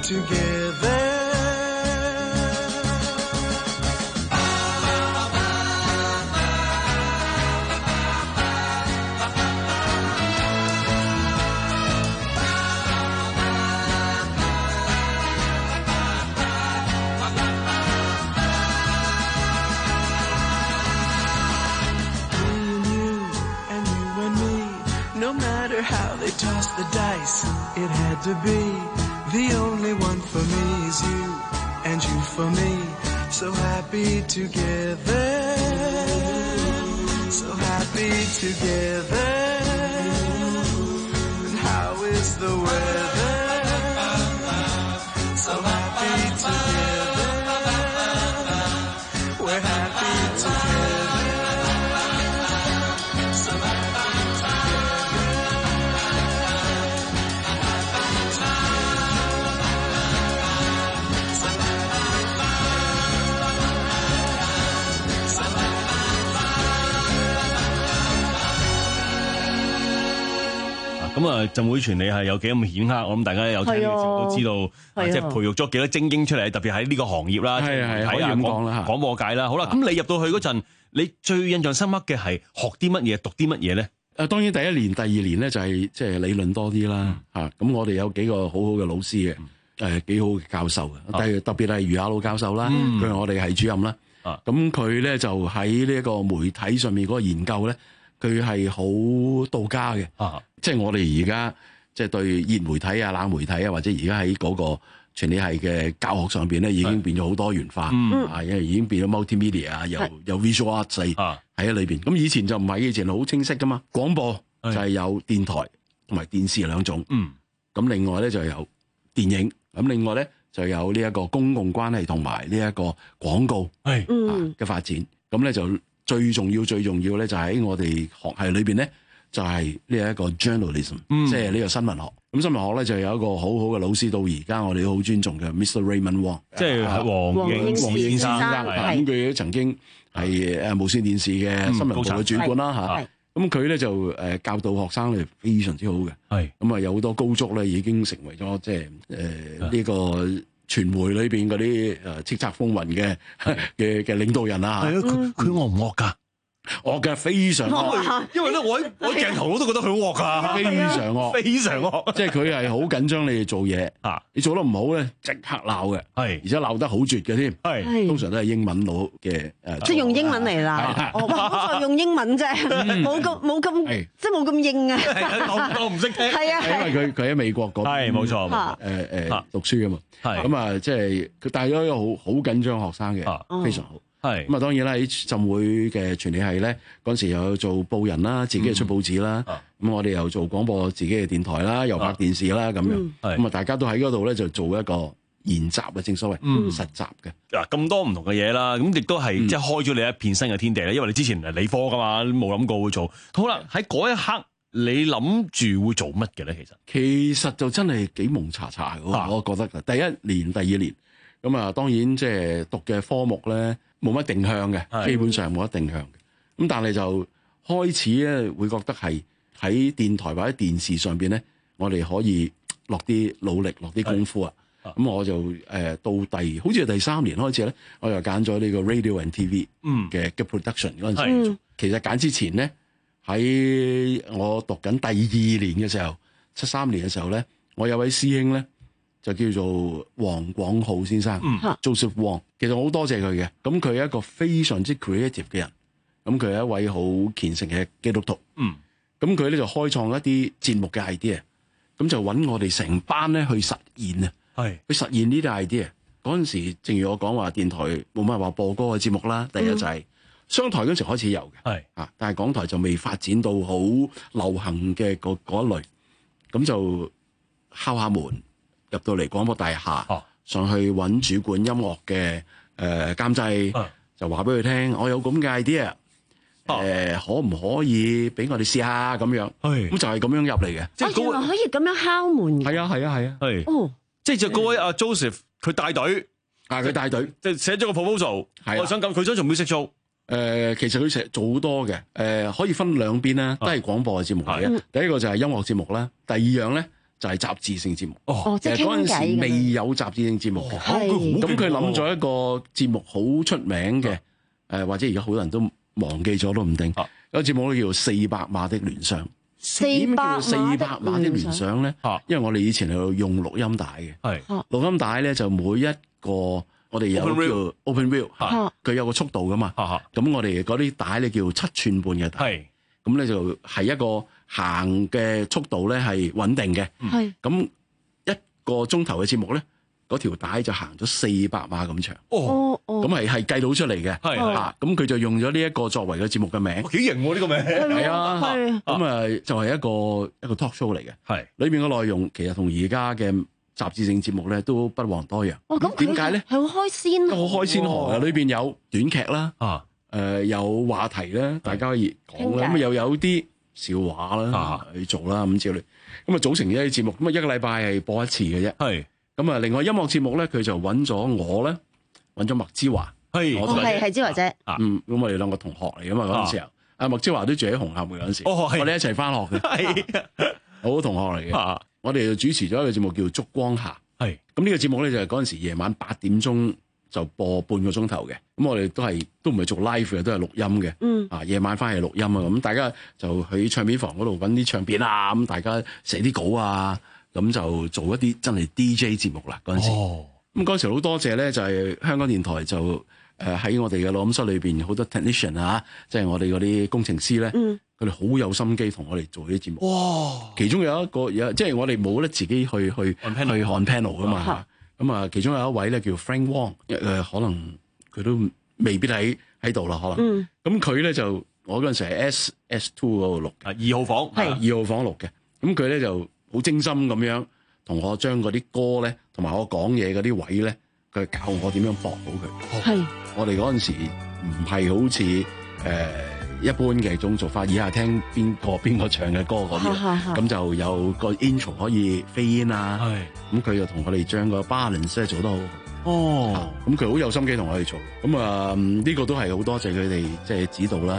together.No matter how they toss the dice, it had to be. The only one for me is you, and you for me, so happy together. So happy together. And how is the weather? So happy together. We're happy together.So happy together. 咁啊，浸會傳理係有幾咁顯赫，我諗大家有聽嘅時候都知道，即係培育咗幾多精英出嚟，特別喺呢個行業啦， 係係可以咁講啦， 廣播界啦。好啦，咁你入到去嗰陣，你最印象深刻嘅係學啲乜嘢，讀啲乜嘢咧？ 誒，當然第一年、第二年咧就係即係理論多啲啦，嚇、嗯。咁我哋有幾個好好嘅老師嘅，誒、嗯、幾好嘅教授嘅，但係特別係余亞老教授啦，佢、嗯、係我哋系主任啦。咁佢咧就喺呢一個媒體上面嗰個研究咧，佢係好到家嘅。啊，即係我哋而家即係對熱媒體啊、冷媒體啊，或者而家喺嗰個傳理系嘅教學上邊咧，已經變咗好多元化。嗯，啊，因為已經變咗 multimedia 啊，有有 visual arts 喺喺裏邊。咁以前就唔係，以前好清晰噶嘛。廣播就係有電台同埋電視兩種。嗯，咁另外咧就有電影，咁另外咧就有呢一個公共關係同埋呢一個廣告係嗯嘅發展。咁咧就最重要最重要咧就喺我哋學系裏邊咧，就係呢一個 journalism，嗯、即係呢個新聞學。咁新聞學咧就有一個好好嘅老師，到而家我哋都好尊重嘅 Mister Raymond Wong， 即係黃應黃應先生。咁佢都曾經係誒無線電視嘅新聞部嘅主管啦嚇。咁佢咧就誒教導學生咧非常之好嘅。係咁啊，有好多高足咧已經成為咗即係誒呢個傳媒裏邊嗰啲誒叱咤風雲嘅嘅嘅領導人啦嚇。係啊，佢佢惡唔惡㗎？惡嘅，非常惡，因為咧我喺我鏡頭我都覺得佢惡噶，非常惡，非常惡，即係佢係好緊張你哋做嘢啊！你做得唔好咧，即刻鬧嘅，係而且鬧得好絕嘅添，係通常都係英文佬嘅誒，即係用英文嚟鬧，我就用英文啫，冇咁冇咁即係冇咁硬啊！我我唔識聽，係啊，因為佢佢喺美國嗰邊，係冇錯，誒誒讀書啊嘛，係咁啊，即係佢帶咗一個好好緊張學生嘅，非常好。 係咁啊，當然啦，喺浸會嘅傳理系咧，嗰陣時又有做報人啦，自己又出報紙啦。咁、嗯、我哋又做廣播，自己嘅電台啦，又拍電視啦，咁、嗯、樣。咁啊，大家都喺嗰度咧就做一個研習啊，正所謂、嗯、實習嘅。 嗱，咁多唔同嘅嘢啦，咁亦都係即係開咗你一片新嘅天地咧。因為你之前係理科噶嘛，冇諗過會做。好啦，喺嗰一刻你諗住會做乜嘅咧？其實其實就真係幾蒙查查嘅、啊，我覺得嘅。第一年、第二年咁啊，當然即係讀嘅科目咧冇乜定向嘅，基本上冇乜定向嘅。咁但係就開始咧會覺得係喺電台或者電視上邊咧，我哋可以落啲努力、落啲功夫啊。咁我就誒、呃、到第好似係第三年開始咧，我就揀咗呢個 Radio and T V 嘅嘅 production 嗰陣時、嗯。其實揀之前咧，喺我讀緊第二年嘅時候，七三年嘅時候咧，我有位師兄咧就叫做黃廣浩先生、嗯、Joseph Wong。其實我好多謝佢嘅。咁佢係一個非常之 creative 嘅人。咁佢係一位好虔誠嘅基督徒。嗯。咁佢咧就開創一啲節目嘅 idea。咁就揾我哋成班咧去實驗啊。係去實現呢啲 idea。嗰陣時，正如我講話，電台冇乜話播歌嘅節目啦。第一就係、是嗯、商台嗰陣時開始有嘅，係啊，但係港台就未發展到好流行嘅嗰嗰一類。咁就敲下門入到嚟廣播大廈、啊，上去揾主管音樂嘅誒監製，啊、就話俾佢聽，我有咁嘅 idea，誒、啊呃、可唔可以俾我哋試下咁樣？係咁就係咁樣入嚟嘅。 即係原來可以咁樣敲門嘅。 係啊係啊係啊係。哦。 即係就嗰位阿 Joseph 佢帶隊， 啊佢帶隊， 即係寫咗個 proposal，我想咁佢想做 music show。 誒，其實佢成日做好多嘅，誒、呃、可以分兩邊啦，都係廣播嘅節目嚟嘅。第一個就係音樂節目啦，第二樣咧就係雜誌性節目。哦，即係嗰陣時未有雜誌性節目嘅，咁佢諗咗一個節目好出名嘅，誒、呃、或者而家好多人都忘記咗都唔定。啊、有個節目咧叫做《四百碼的聯想》。 四百四百碼的聯想咧，因為我哋以前係用錄音帶嘅，係錄音帶咧就每一個我哋有叫 open wheel，佢有個速度噶嘛，咁我哋嗰啲帶咧叫七寸半嘅帶，咁咧就係一個行嘅速度咧係穩定嘅，咁一個鐘頭嘅節目咧，嗰條帶就行咗四百碼咁長，哦，咁係係計到出嚟嘅，係啊，咁佢就用咗呢一個作為個節目嘅名， 幾型喎呢個名， 係啊，咁啊就係一個一個 talk show 嚟嘅，係裏邊嘅內容其實同而家嘅雜誌性節目咧都不遑多讓。 哦，咁點解咧？ 係好開先河， 好開先河嘅，裏邊有短劇啦，啊，誒有話題啦，大家可以講啦，咁啊又有啲笑話啦去做啦咁之類，咁啊組成一啲節目，咁啊一個禮拜係播一次嘅啫，係。咁啊，另外音樂節目咧，佢就揾咗我咧，揾咗麥之華，係， 我係係之華姐， 嗯，咁我哋兩個同學嚟噶嘛嗰陣時候，阿麥之華都住喺紅磡嘅嗰陣時，我哋一齊翻學嘅，係，好好同學嚟嘅，我哋就主持咗一個節目叫《燭光下》，係，咁呢個節目咧就係嗰陣時夜晚八點鐘就播半個鐘頭嘅，咁我哋都係都唔係做 live 嘅，都係錄音嘅，嗯，啊夜晚翻嚟錄音啊，咁大家就喺唱片房嗰度揾啲唱片啊，咁大家寫啲稿啊。咁就做一啲真係 D J 節目啦嗰陣時，咁嗰陣時好多謝咧，就係香港電台就誒喺我哋嘅錄音室裏邊好多 technician 啊，即係我哋嗰啲工程師咧，佢哋好有心機同我哋做啲節目。哇！其中有一個有即係我哋冇得自己去去去看 panel 噶嘛，咁啊其中有一位咧叫 Frank Wong，誒、呃、可能佢都未必喺喺度啦，可能。咁佢咧就我嗰陣時係 S S two 嗰度錄，啊二號房係二號房錄嘅，咁佢咧就。好精心咁樣同我將嗰啲歌咧，同埋我講嘢嗰啲位咧，佢教我點樣駁好佢。係我哋嗰陣時唔係好似誒、呃、一般嘅種做法，以下聽邊個邊個唱嘅歌嗰啲，咁就有個 intro 可以飛煙啊。係咁佢就同我哋將個 balance 咧做得好。哦，咁佢好有心機同我哋做。咁啊呢個都係好多謝佢哋即係指導啦。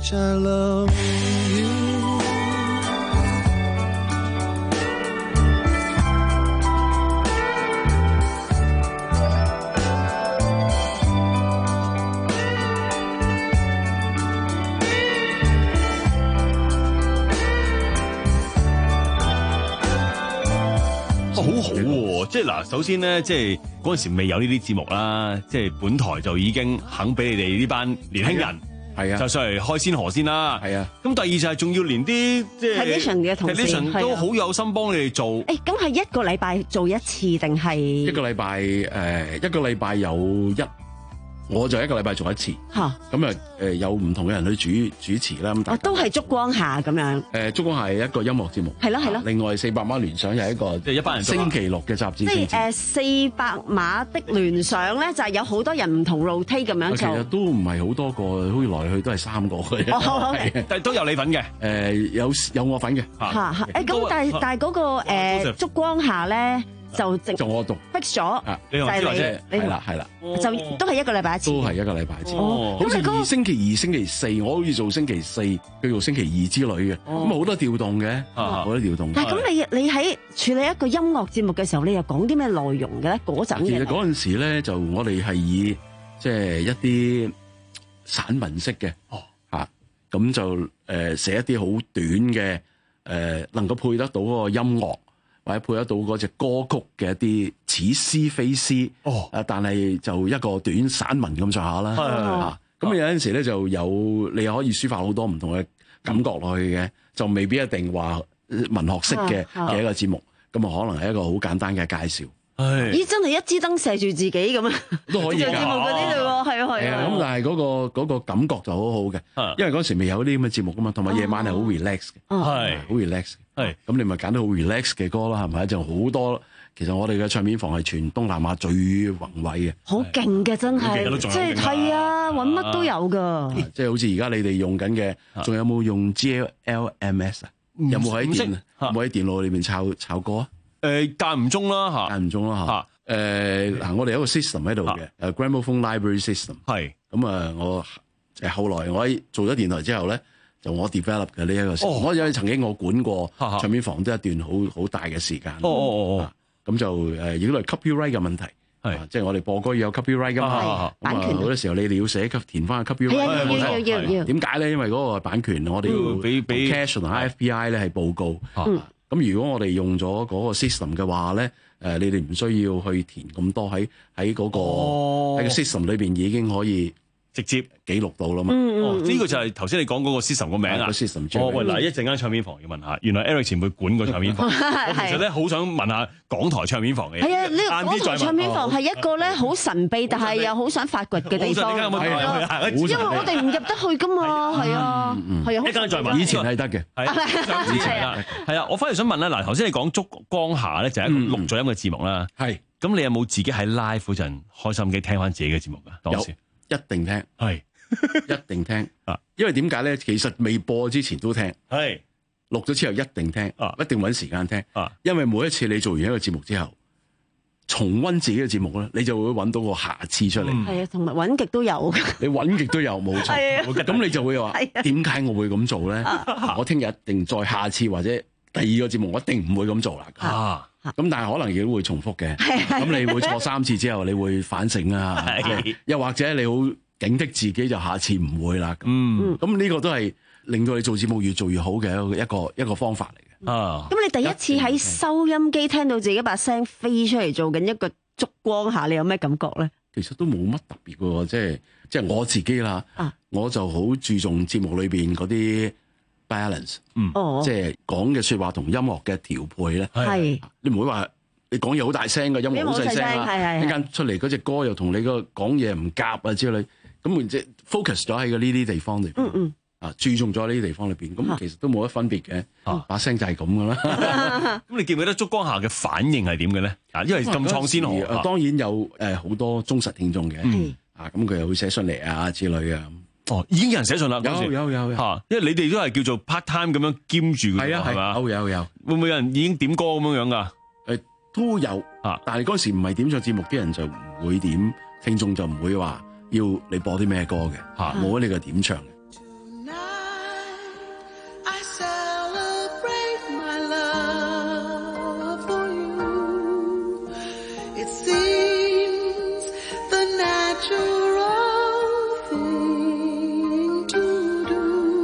着流雨。 好好喎、啊！即係嗱，首先咧，即係嗰陣時未有呢啲節目啦，即係本台就已經肯俾你哋呢班年輕人係啊， 就上嚟開先河先啦。 係啊， 咁第二就係仲要連啲即係 Television 嘅同事 Television 都好有心幫你哋做。 誒，咁係一個禮拜做一次定係一個禮拜誒？一個禮拜有一。我就一個禮拜做一次， 嚇咁啊誒有唔同嘅人去主主持啦，咁我都係燭光下咁樣。 誒燭光下係一個音樂節目， 係咯係咯。 另外四百碼聯想又係一個即係一班人星期六嘅雜誌。 即係誒四百碼的聯想咧，就係有好多人唔同 rotate 咁樣做。 其實都唔係好多個，好似來去都係三個嘅。 哦， 但係都有你份嘅。 誒有有我份嘅。 嚇嚇誒咁，但係但係嗰個誒燭光下咧。就直就我讀 fix 咗， 就係你係啦係啦， 就都係一個禮拜一次， 都係一個禮拜一次。 哦， 好似二星期二、星期四，我好似做星期四，佢做星期二之類嘅，咁啊好多調動嘅，好多調動。 但係咁你你喺處理一個音樂節目嘅時候，你又講啲咩內容嘅咧？嗰陣其實嗰陣時咧，就我哋係以即係一啲散文式嘅，嚇咁就誒寫一啲好短嘅誒，能夠配得到嗰個音樂。或者配得到嗰隻歌曲嘅一啲似詩非詩，哦，誒，但係就一個短散文咁上下啦，嚇。咁有陣時咧就有你可以抒發好多唔同嘅感覺落去嘅，就未必一定話文學式嘅嘅一個節目，咁啊可能係一個好簡單嘅介紹。 咦，真係一支燈射住自己咁啊！ 都可以㗎， 節目嗰啲喎，係啊係啊。 咁但係嗰個嗰個感覺就好好嘅，因為嗰時未有啲咁嘅節目㗎嘛，同埋夜晚係好 relax 嘅，係好 relax。係，咁你咪揀到好 relax 嘅歌啦，係咪？就好多，其實我哋嘅唱片房係全東南亞最宏偉嘅， 好勁嘅真係，即係係啊，揾乜都有㗎。 即係好似而家你哋用緊嘅，仲有冇用 G L M S 啊？有冇喺電有冇喺電腦裏邊抄抄歌啊？ 誒間唔中啦嚇， 間唔中啦嚇。誒嗱，我哋有一個 system 喺度嘅，誒 Gramophone Library System。係。咁啊，我誒後來我喺做咗電台之後咧。就我 develop 嘅呢一個事，我因為曾經我管過唱片房都一段好好大嘅時間。哦哦哦，咁就誒，如果係 copyright 嘅問題，係即係我哋播歌要有 copyright 噶嘛，版權好多時候你哋要寫填翻個 copyright。 係啊，要要要要。點解咧？因為嗰個版權我哋要俾俾 cash 同 I F P I 咧係報告。咁如果我哋用咗嗰個 system 嘅話咧，誒你哋唔需要去填咁多喺喺嗰個喺個 system 裏邊已經可以。直接記錄到啦嘛？ 哦，呢個就係頭先你講嗰個 system 個名啊。哦，喂，嗱，一陣間唱片房要問下，原來 Eric 前輩管個唱片房。我其實咧好想問下港台唱片房嘅嘢。係啊，呢個港台唱片房係一個咧好神秘，但係又好想發掘嘅地方。因為我哋唔入得去噶嘛，係啊，係啊。一陣再問。以前係得嘅。係。以前啦。係啊，我反而想問咧，嗱，頭先你講燭光下咧就係一個錄咗音嘅節目啦。係。咁你有冇自己喺 live 嗰陣開心機聽翻自己嘅節目㗎？當時。 一定聽，係一定聽啊！因為點解咧？其實未播之前都聽，係錄咗之後一定聽，啊，一定搵時間聽，啊！因為每一次你做完一個節目之後，重溫自己嘅節目咧，你就會搵到個瑕疵出嚟。係啊，同埋搵極都有，你搵極都有，冇錯。咁你就會話：點解我會咁做咧？我聽日一定再下次或者第二個節目，我一定唔會咁做啦。啊！咁但係可能亦都會重複嘅，咁你會錯三次之後，你會反省啊，又或者你好警惕自己，就下次唔會啦。嗯，咁呢個都係令到你做節目越做越好嘅一個一個一個方法嚟嘅。啊，咁你第一次喺收音機聽到自己把聲飛出嚟做緊一個燭光下，你有咩感覺咧？其實都冇乜特別嘅，即係即係我自己啦。啊，我就好注重節目裏邊嗰啲balance，嗯，即係講嘅說話同音樂嘅調配咧，係你唔會話你講嘢好大聲嘅，音樂好細聲啦，一間出嚟嗰隻歌又同你個講嘢唔夾啊之類，咁即係 focus 咗喺個呢啲地方裏邊，嗯嗯，啊注重咗呢啲地方裏邊，咁其實都冇乜分別嘅，把聲就係咁噶啦。咁你記唔記得燭光下嘅反應係點嘅咧？啊，因為咁創先河，當然有誒好多忠實聽眾嘅，啊咁佢又會寫信嚟啊之類啊。哦，已經有人寫信啦，有有有嚇，因為你哋都係叫做 part time 咁樣兼住嘅，係啊係嘛，有有有，會唔會有人已經點歌咁樣樣噶？誒都有啊，但係嗰時唔係點唱節目，啲人就唔會點，聽眾就唔會話要你播啲咩歌嘅嚇，冇咗你個點唱嘅。 It seems the natural thing to do.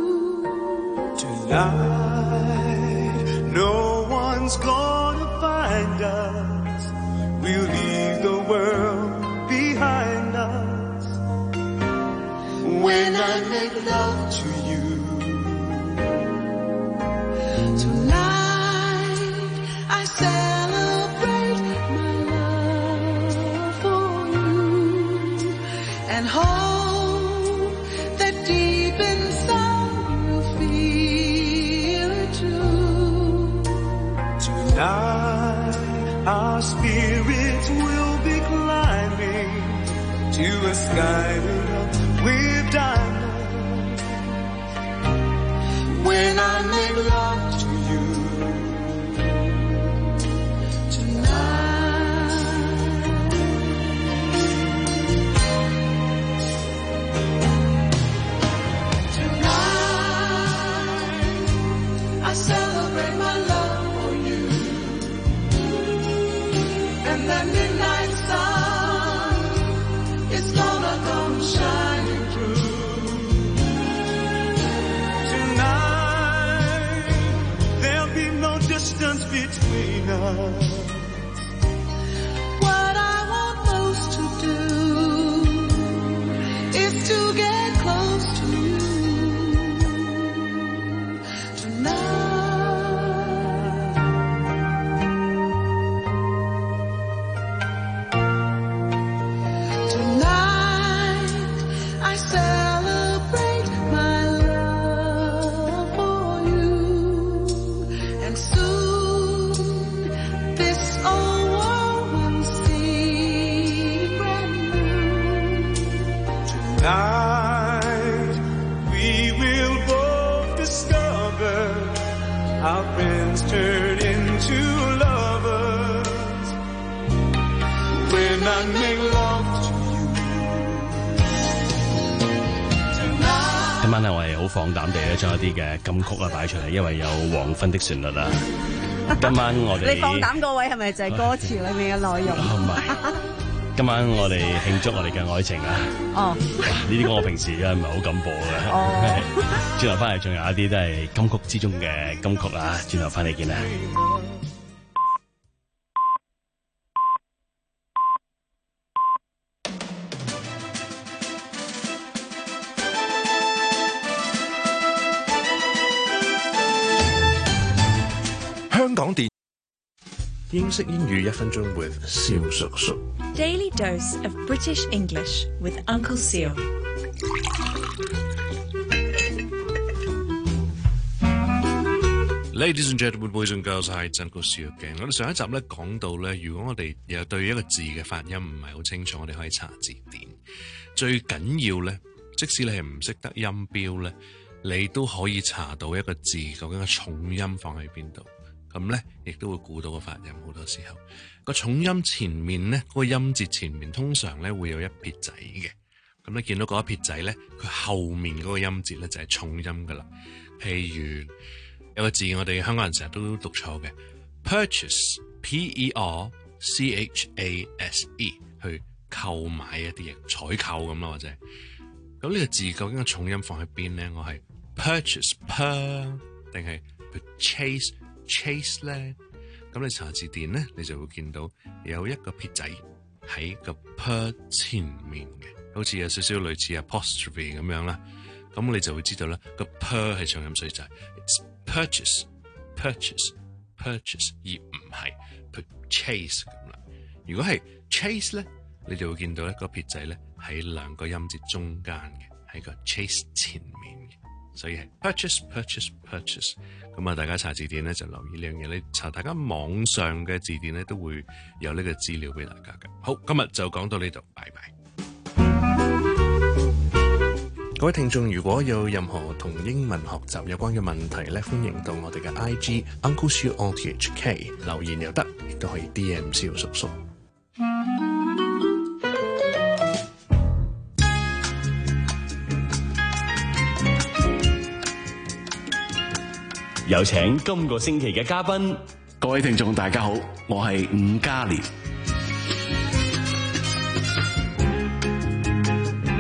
Tonight, no one's gonna find us. We'll leave the world behind us. When I make love to you tonight, I celebrate my love for you and hope that deep inside you feel it too. Tonight, our spirits will be climbing to a sky lit up with diamonds. When I make love to you tonight, tonight I celebrate my love for you, and that midnight sun is gonna come shining through. Tonight there'll be no distance between us. What I want most to do is to get close to you tonight. Tonight I celebrate my love for you, and soon this old world will seem brand new. Tonight we will both discover our friends turn into lovers. When I make love to 今晚咧，我係好放膽地咧，將一啲嘅金曲啦擺出嚟，因為有黃昏的旋律啦。今晚我哋你放膽嗰位係咪就係歌詞裏面嘅內容？ 唔係，今晚我哋慶祝我哋嘅愛情啊！ 哦， 呢啲歌我平時咧唔係好敢播嘅。 哦， 轉頭翻嚟仲有一啲都係金曲之中嘅金曲啊！轉頭翻嚟見啦。 香港電英式英語一分鐘 with 蕭叔叔。 Daily dose of British English with Uncle Seal. Ladies and gentlemen, boys and girls, hi, it's Uncle Seal again. 我哋上一集咧講到咧，如果我哋又對一個字嘅發音唔係好清楚，我哋可以查字典。最緊要咧，即使你係唔識得音標咧，你都可以查到一個字究竟個重音放喺邊度。咁咧，亦都會估到個發音。好多時候個重音前面咧，嗰個音節前面通常咧會有一撇仔嘅。咁你見到嗰一撇仔咧，佢後面嗰個音節咧就係重音噶啦。譬如有個字我哋香港人成日都讀錯嘅 ，purchase，P E R C H A S E， 去購買一啲嘢，採購咁啦，或者咁呢個字究竟個重音放喺邊咧？我係 purchase per 定係 purchase？ chase 咧，咁你查字典咧，你就會見到有一個撇仔喺個 per 前面嘅，好似有少少類似 apostrophe 咁樣啦。咁你就會知道咧，個 per 係重音，所以就係 it's purchase purchase purchase， 而唔係 purchase 咁啦。如果係 chase 咧，你就會見到一個撇仔咧喺兩個音節中間嘅，喺個 chase 前面嘅，所以係 purchase purchase purchase。咁啊，大家查字典咧就留意呢樣嘢。你查大家網上嘅字典咧，都會有呢個資料俾大家嘅。好，今日就講到呢度，拜拜。各位聽眾，如果有任何同英文學習有關嘅問題咧，歡迎到我哋嘅 I G Uncle Siu O T H K 留言又得，亦都可以 D M 蕭叔叔。 有請今個星期嘅嘉賓。 各位聽眾大家好，我係伍嘉廉。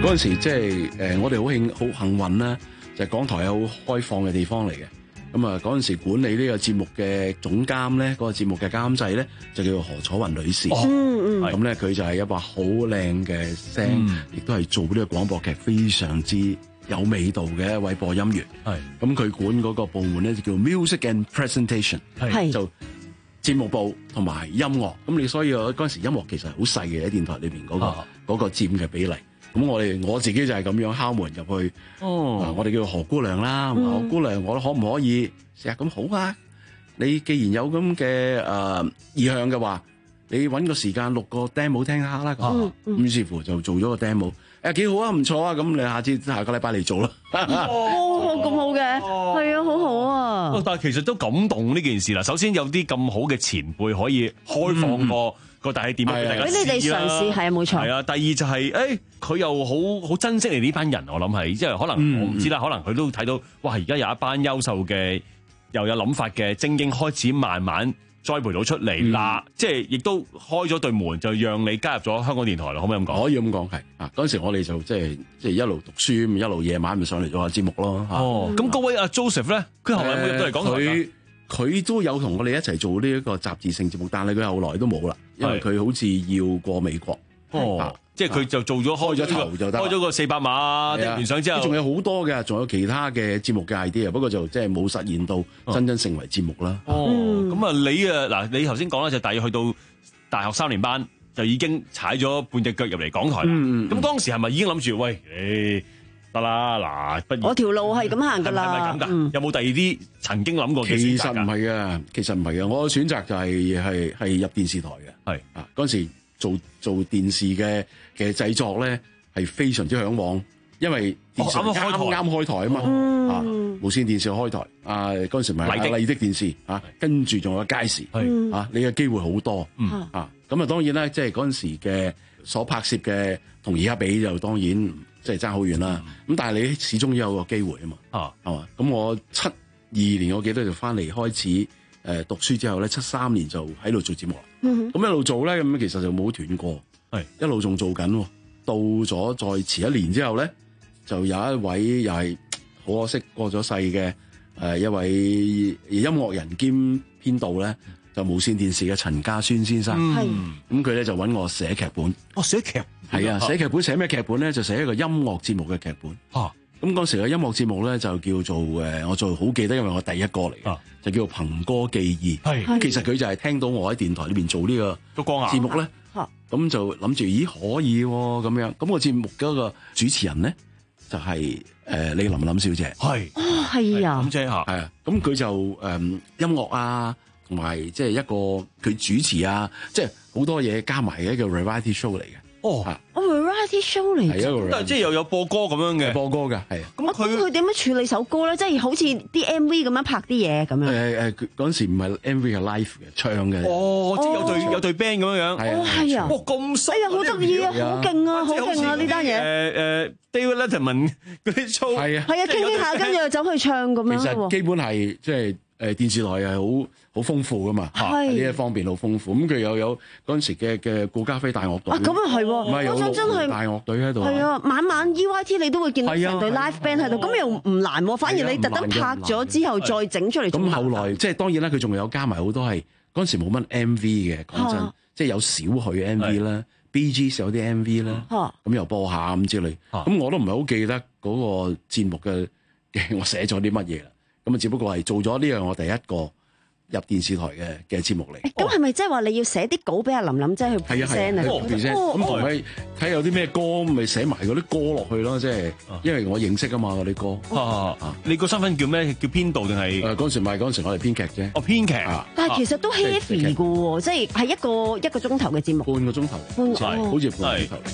嗰陣時即係誒，我哋好幸好幸運啦，就係港台係好開放嘅地方嚟嘅。咁啊，嗰陣時管理呢個節目嘅總監咧，嗰個節目嘅監製咧，就叫做何楚雲女士。 嗯嗯。 咁咧，佢就係一把好靚嘅聲，亦都係做呢個廣播劇非常之有味道嘅一位播音員。 係。咁佢管嗰個部門咧就叫 Music and Presentation， 係就節目部同埋音樂。咁你所以嗰陣時音樂其實係好細嘅喺電台裏邊嗰個嗰個佔嘅比例。咁我哋我自己就係咁樣敲門入去， 哦啊、我哋叫做何姑娘啦，嗯、何姑娘，我可唔可以成日咁好啊？你既然有咁嘅誒意向嘅話，你揾個時間錄個 demo 聽下啦。咁、嗯嗯、於是乎就做咗個 demo，誒幾好啊，唔錯啊，咁你下次下個禮拜嚟做啦。 哦，咁好嘅，係啊，好好啊。 但係其實都感動呢件事啦。首先有啲咁好嘅前輩可以開放個。嗯個大氣點俾大家試啦， 俾你哋嘗試係啊，冇錯。 係啊，第二就係、是，誒、欸，佢又好好珍惜你呢班人，我諗係，即係可能、嗯、我唔知啦，可能佢都睇到，哇！而家有一班優秀嘅又有諗法嘅精英開始慢慢栽培到出嚟啦，嗯、即係亦都開咗對門，就讓你加入咗香港電台啦，可唔可以咁講？ 可以咁講係啊！嗰陣時我哋就即係即係一路讀書，一路夜晚咪上嚟做下節目咯。 哦，咁嗰、嗯、位阿 Joseph 咧，佢後來有冇入到嚟講台？ 佢都有同我哋一齊做呢一個雜誌性節目，但係佢後來都冇啦，因為佢好似要過美國。 哦，啊、即係佢就做咗開咗頭就得，開咗個四百碼的完上之後， 仲有好多嘅，仲有其他嘅節目嘅 idea，不過就即係冇實現到真真成為節目啦。 哦，咁啊、嗯，你啊嗱，你頭先講咧就大約去到大學三年班就已經踩咗半隻腳入嚟港台啦。咁、嗯嗯、當時係咪已經諗住喂？誒得啦，嗱，不如我條路係咁行㗎啦。 係咪咁㗎？有冇第二啲曾經諗過嘅選擇？ 其實唔係嘅，其實唔係嘅。我嘅選擇就係係係入電視台嘅。係啊，嗰陣時做做電視嘅嘅製作咧係非常之嚮往，因為電視啱啱開台啊嘛。啊，無線電視開台啊，嗰陣時咪麗的電視啊，跟住仲有佳視啊，你嘅機會好多啊。咁啊，當然啦，即係嗰陣時嘅所拍攝嘅同而家比就當然。即係爭好遠啦，咁、嗯、但係你始終有個機會啊嘛，係嘛？咁我七二年我記得就翻嚟開始誒讀書之後咧，七三年就喺度做節目啦。咁、嗯、一路做咧，咁其實就冇斷過，係一路仲做緊。到咗再遲一年之後咧，就有一位又係好可惜過咗世嘅誒一位音樂人兼編導咧。就無線電視嘅陳家孫先生，咁佢咧就揾我寫劇本。 哦，寫劇係啊，寫劇本寫咩劇本咧？就寫一個音樂節目嘅劇本。啊，咁嗰時嘅音樂節目咧就叫做誒，我就好記得，因為我第一個嚟嘅，啊、就叫做憑歌記憶。係，咁其實佢就係聽到我喺電台呢邊做呢個節目咧，咁就諗住咦可以咁樣。咁、個節目嗰個主持人咧就係、是、誒、呃、李琳琳小姐。係， 哦係啊， 咁姐嚇， 係啊，咁佢就誒、呃、音樂啊。同埋即係一個佢主持啊，即係好多嘢加埋嘅一個 variety show 嚟嘅。 哦，哦 variety show 嚟嘅， 係一個， 但係即係又有播歌咁樣嘅， 播歌㗎，係啊。 咁佢佢點樣處理首歌咧？即係好似啲 M V 咁樣拍啲嘢咁樣。 誒誒，嗰陣時唔係 M V 係 live 嘅，唱嘅。 哦，即係有隊有隊 band 咁樣樣。 哦，係啊。 哇，咁犀！ 哎呀，好得意啊，好勁啊，好勁啊！呢單嘢。 誒誒 David Letterman 嗰啲 show。 係啊。 係啊，傾傾下，跟住就走去唱咁樣。 其實基本係即係誒電視台係好。好豐富噶嘛，呢一方面好豐富。咁佢又有嗰陣時嘅嘅顧嘉輝大樂隊， 啊咁啊係， 我想真係大樂隊喺度， 係啊，晚晚 E Y T 你都會見到成隊 live band 喺度，咁又唔難喎。反而你特登拍咗之後再整出嚟。 咁後來即係當然啦，佢仲有加埋好多係嗰陣時冇乜 M V 嘅，講真，即係有少許 M V 啦，Bee Gees有啲 M V 啦，咁又播下咁之類。咁我都唔係好記得嗰個節目嘅嘅我寫咗啲乜嘢啦。咁啊，只不過係做咗呢樣我第一個入電視台嘅嘅節目嚟， 咁係咪即係話你要寫啲稿俾阿琳琳姐去 present 啊？ 咁同佢睇有啲咩歌，咪寫埋嗰啲歌落去咯，即係因為我認識啊嘛嗰啲歌。 啊，你個身份叫咩？叫編導定係？誒嗰陣時唔係嗰陣時，我係編劇啫。 哦，編劇。 但係其實都 heavy 嘅喎，即係係一個一個鐘頭嘅節目。 半個鐘頭。半好似半個鐘頭。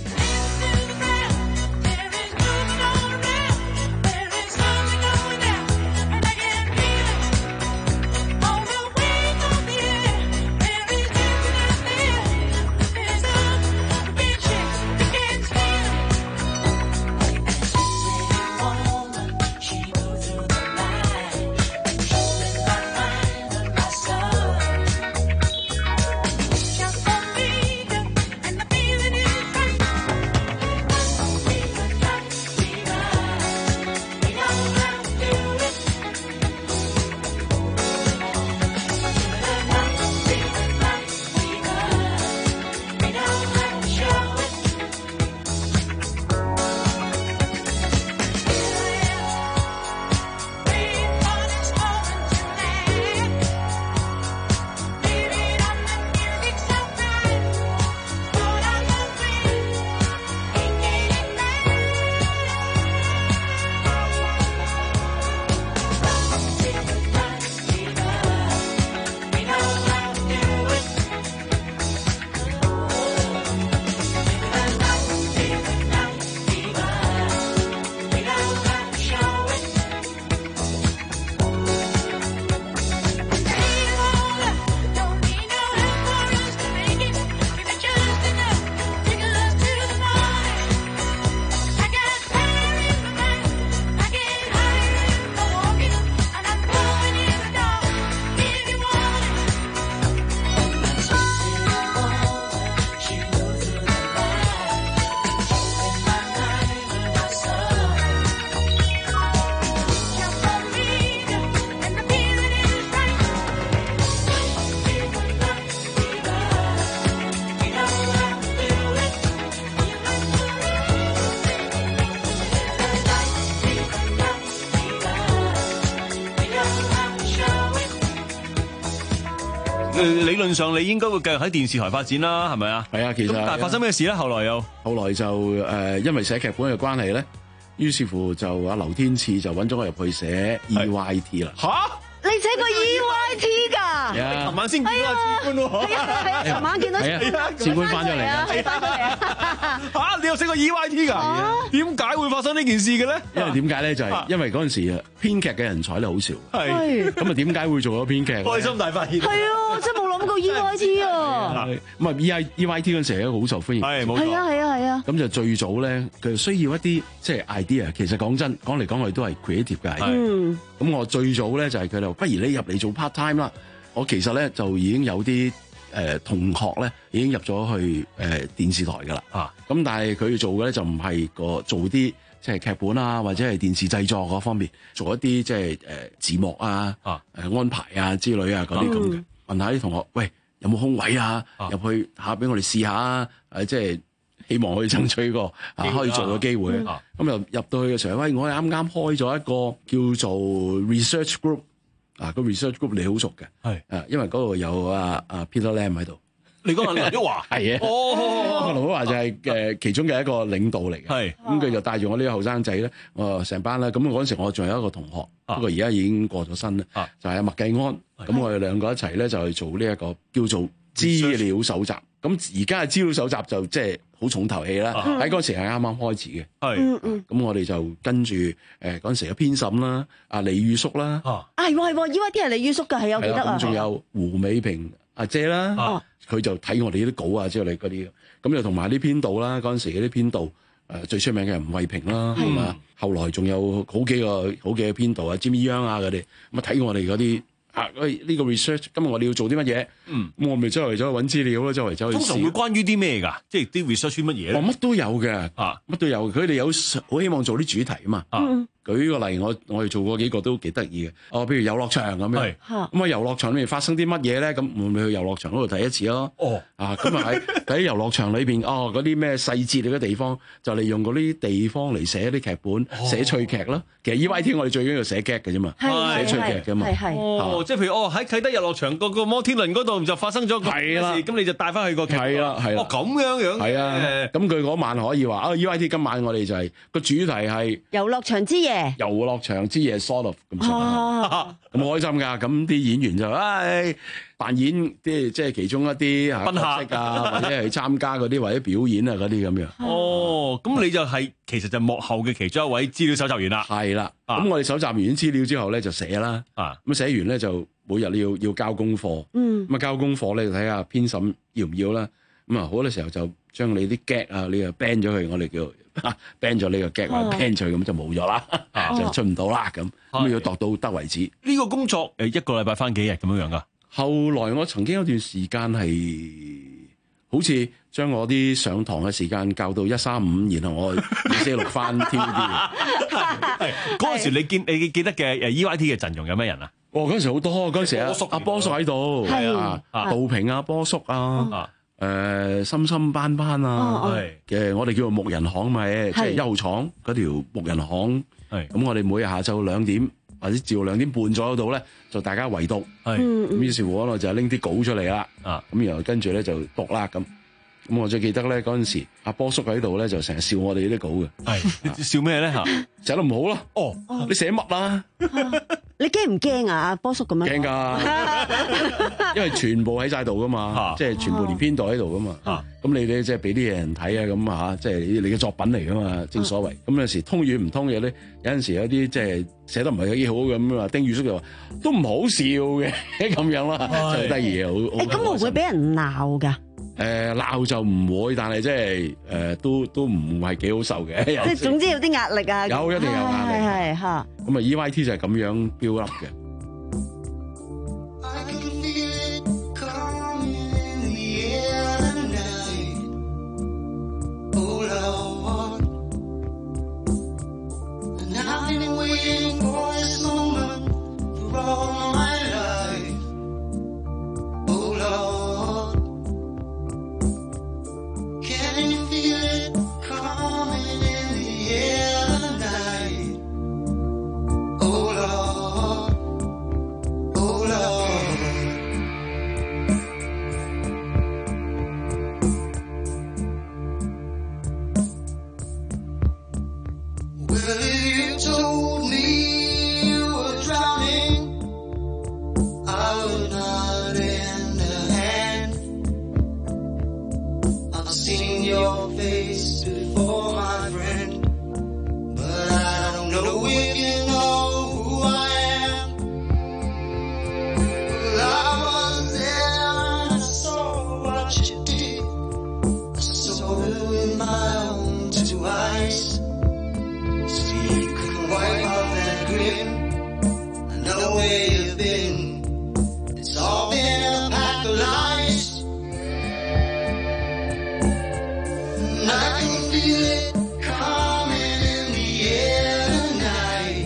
理論上你應該會繼續喺電視台發展啦，係咪啊？ 係啊，其實咁但係發生咩事咧？後來又後來就誒、呃，因為寫劇本嘅關係咧，於是乎就阿劉天賜就揾咗我入去寫 E Y T 啦。 吓？ 你寫過 E Y T 㗎？ 係啊， 琴晚先見到阿次官喎。 係啊係啊，琴晚見到次官翻咗嚟啊！ 翻咗嚟啊！ 嚇，你有寫過 E Y T 㗎？點解會發生呢件事嘅咧？ 因為點解咧？就係因為嗰陣時啊，編劇嘅人才咧好少。 係。 咁啊，點解會做咗編劇？ 開心大發現。 係啊，真係冇諗過 E Y T 啊！ 咁啊，E I E Y T 嗰陣時咧好受歡迎。 係冇錯。 係啊係啊係啊。 咁就最早咧，佢需要一啲即係 idea。其實講真，講嚟講去都係 creative 嘅 idea。 嗯。 咁我最早咧就係佢哋話，不如你入嚟做 part time 啦。我其實咧就已經有啲誒、呃、同學咧已經入咗去誒、呃、電視台噶啦。啊。咁但係佢做嘅咧就唔係個做啲即係劇本啊，或者係電視製作嗰方面，做一啲即係誒字幕啊、誒、啊呃、安排啊之類啊嗰啲咁嘅。問下啲同學，喂，有冇空位啊？入、啊、去下俾我哋試下啊！誒，即係希望可以爭取個啊可以做嘅機會。咁、啊、又入到去嘅時候，喂，我哋啱啱開咗一個叫做 research group。啊，個 research group 你好熟嘅，係啊，因為嗰度有啊啊 Peter Lam 喺度。 你講係劉德華係啊， 哦，劉德華就係誒其中嘅一個領導嚟嘅。係咁佢就帶住我呢個後生仔咧，我成班啦。咁嗰陣時我仲有一個同學，不過而家已經過咗身啦。就係麥繼安。咁我哋兩個一齊咧就去做呢一個叫做資料搜集。咁而家嘅資料搜集就即係好重頭戲啦。喺嗰陣時係啱啱開始嘅。係。咁我哋就跟住誒嗰陣時嘅編審啦，阿李宇叔啦。 啊係喎係喎，因為啲係李宇叔㗎，係有記得啊。 咁仲有胡美平阿姐啦，佢就睇我哋啲稿啊之類嗰啲。咁又同埋啲編導啦，嗰陣時嗰啲編導誒最出名嘅吳慧平啦，係嘛？後來仲有好幾個好幾個編導啊，Jimmy Young啊嗰啲，咁啊睇我哋嗰啲。啊！喂，呢個 research 今日我哋要做啲乜嘢？嗯，咁我咪周圍走去揾資料咯，周圍走去試。通常會關於啲咩㗎？即係啲 research 乜嘢咧？ 哦，乜都有嘅，啊，乜都有。佢哋有好希望做啲主題啊嘛。嗯。舉個例，我我哋做過幾個都幾得意嘅。哦，譬如遊樂場咁樣。係。咁啊，遊樂場裏面發生啲乜嘢咧？咁會唔會去遊樂場嗰度睇一次咯？哦。啊，咁啊喺喺遊樂場裏邊，哦，嗰啲咩細節嚟嘅地方，就利用嗰啲地方嚟寫啲劇本，寫趣劇咯。其實 E Y T 我哋最緊要寫劇嘅啫嘛，寫趣劇嘅嘛。係係。 哦，即係譬如哦喺啟德遊樂場個個摩天輪嗰度就發生咗個事，咁你就帶翻去個劇。係啦係啦。哦，咁樣樣。係啊。咁佢嗰晚可以話啊 E Y T 今晚我哋就係個主題係遊樂場之夜。遊樂場之夜 sort of 咁上下，咁開心㗎。咁啲演員就唉扮演啲即係其中一啲賓客啊，或者係參加嗰啲或者表演啊嗰啲咁樣。 哦，咁你就係其實就幕後嘅其中一位資料搜集員啦。 係啦。咁我哋搜集完資料之後咧就寫啦。啊。咁寫完咧就每日你要要交功課。嗯。咁啊交功課咧就睇下編審要唔要啦。咁啊好多時候就將你啲 gag 啊，你啊 ban 咗佢，我哋叫 ban 咗你個 gag 或者 ban 咗佢，咁就冇咗啦，就出唔到啦咁。咁要度到得為止。呢個工作誒一個禮拜翻幾日咁樣樣噶？ 後來我曾經有段時間係好似將我啲上堂嘅時間校到一三五，然後我二四六翻 T V B。 嗰陣時你見你記得嘅誒 E Y T 嘅陣容有咩人啊？ 哦，嗰陣時好多，嗰陣時阿阿波叔喺度，係啊，杜平啊，波叔啊。誒深深斑斑啊，嘅我哋叫做木人巷咪，即係優廠嗰條木人巷。係咁，我哋每日下晝兩點或者至到兩點半左右度咧，就大家圍讀。係咁，於是乎我就拎啲稿出嚟啦。啊，咁然後跟住咧就讀啦咁。咁我最記得咧嗰陣時，阿波叔喺度咧就成日笑我哋啲稿嘅。 係笑咩咧嚇？寫得唔好咯。哦，你寫乜啊？ 你驚唔驚啊？阿波叔咁樣驚㗎，因為全部喺晒度噶嘛，即係全部連編導喺度噶嘛。咁你咧即係俾啲嘢人睇啊咁啊，即係你嘅作品嚟噶嘛，正所謂。咁有時通與唔通嘅咧，有陣時有啲即係寫得唔係幾好咁啊。丁宇叔就話都唔好笑嘅咁樣啦，就得意好。 咁會唔會俾人鬧㗎？ 誒鬧就唔會，但係即係誒都都唔係幾好受嘅。 即係總之有啲壓力啊。 有一定有壓力。 係係嚇。 咁啊 E Y T 就係咁樣 build up 嘅。 I've seen your face before, my friend, but I don't know if you know who I am. Well, I was there and I saw what you did. I saw it with my own two eyes. So you can wipe off that grin. I know where you've been. It's all been a pack of lies. And I can feel it coming in the air tonight.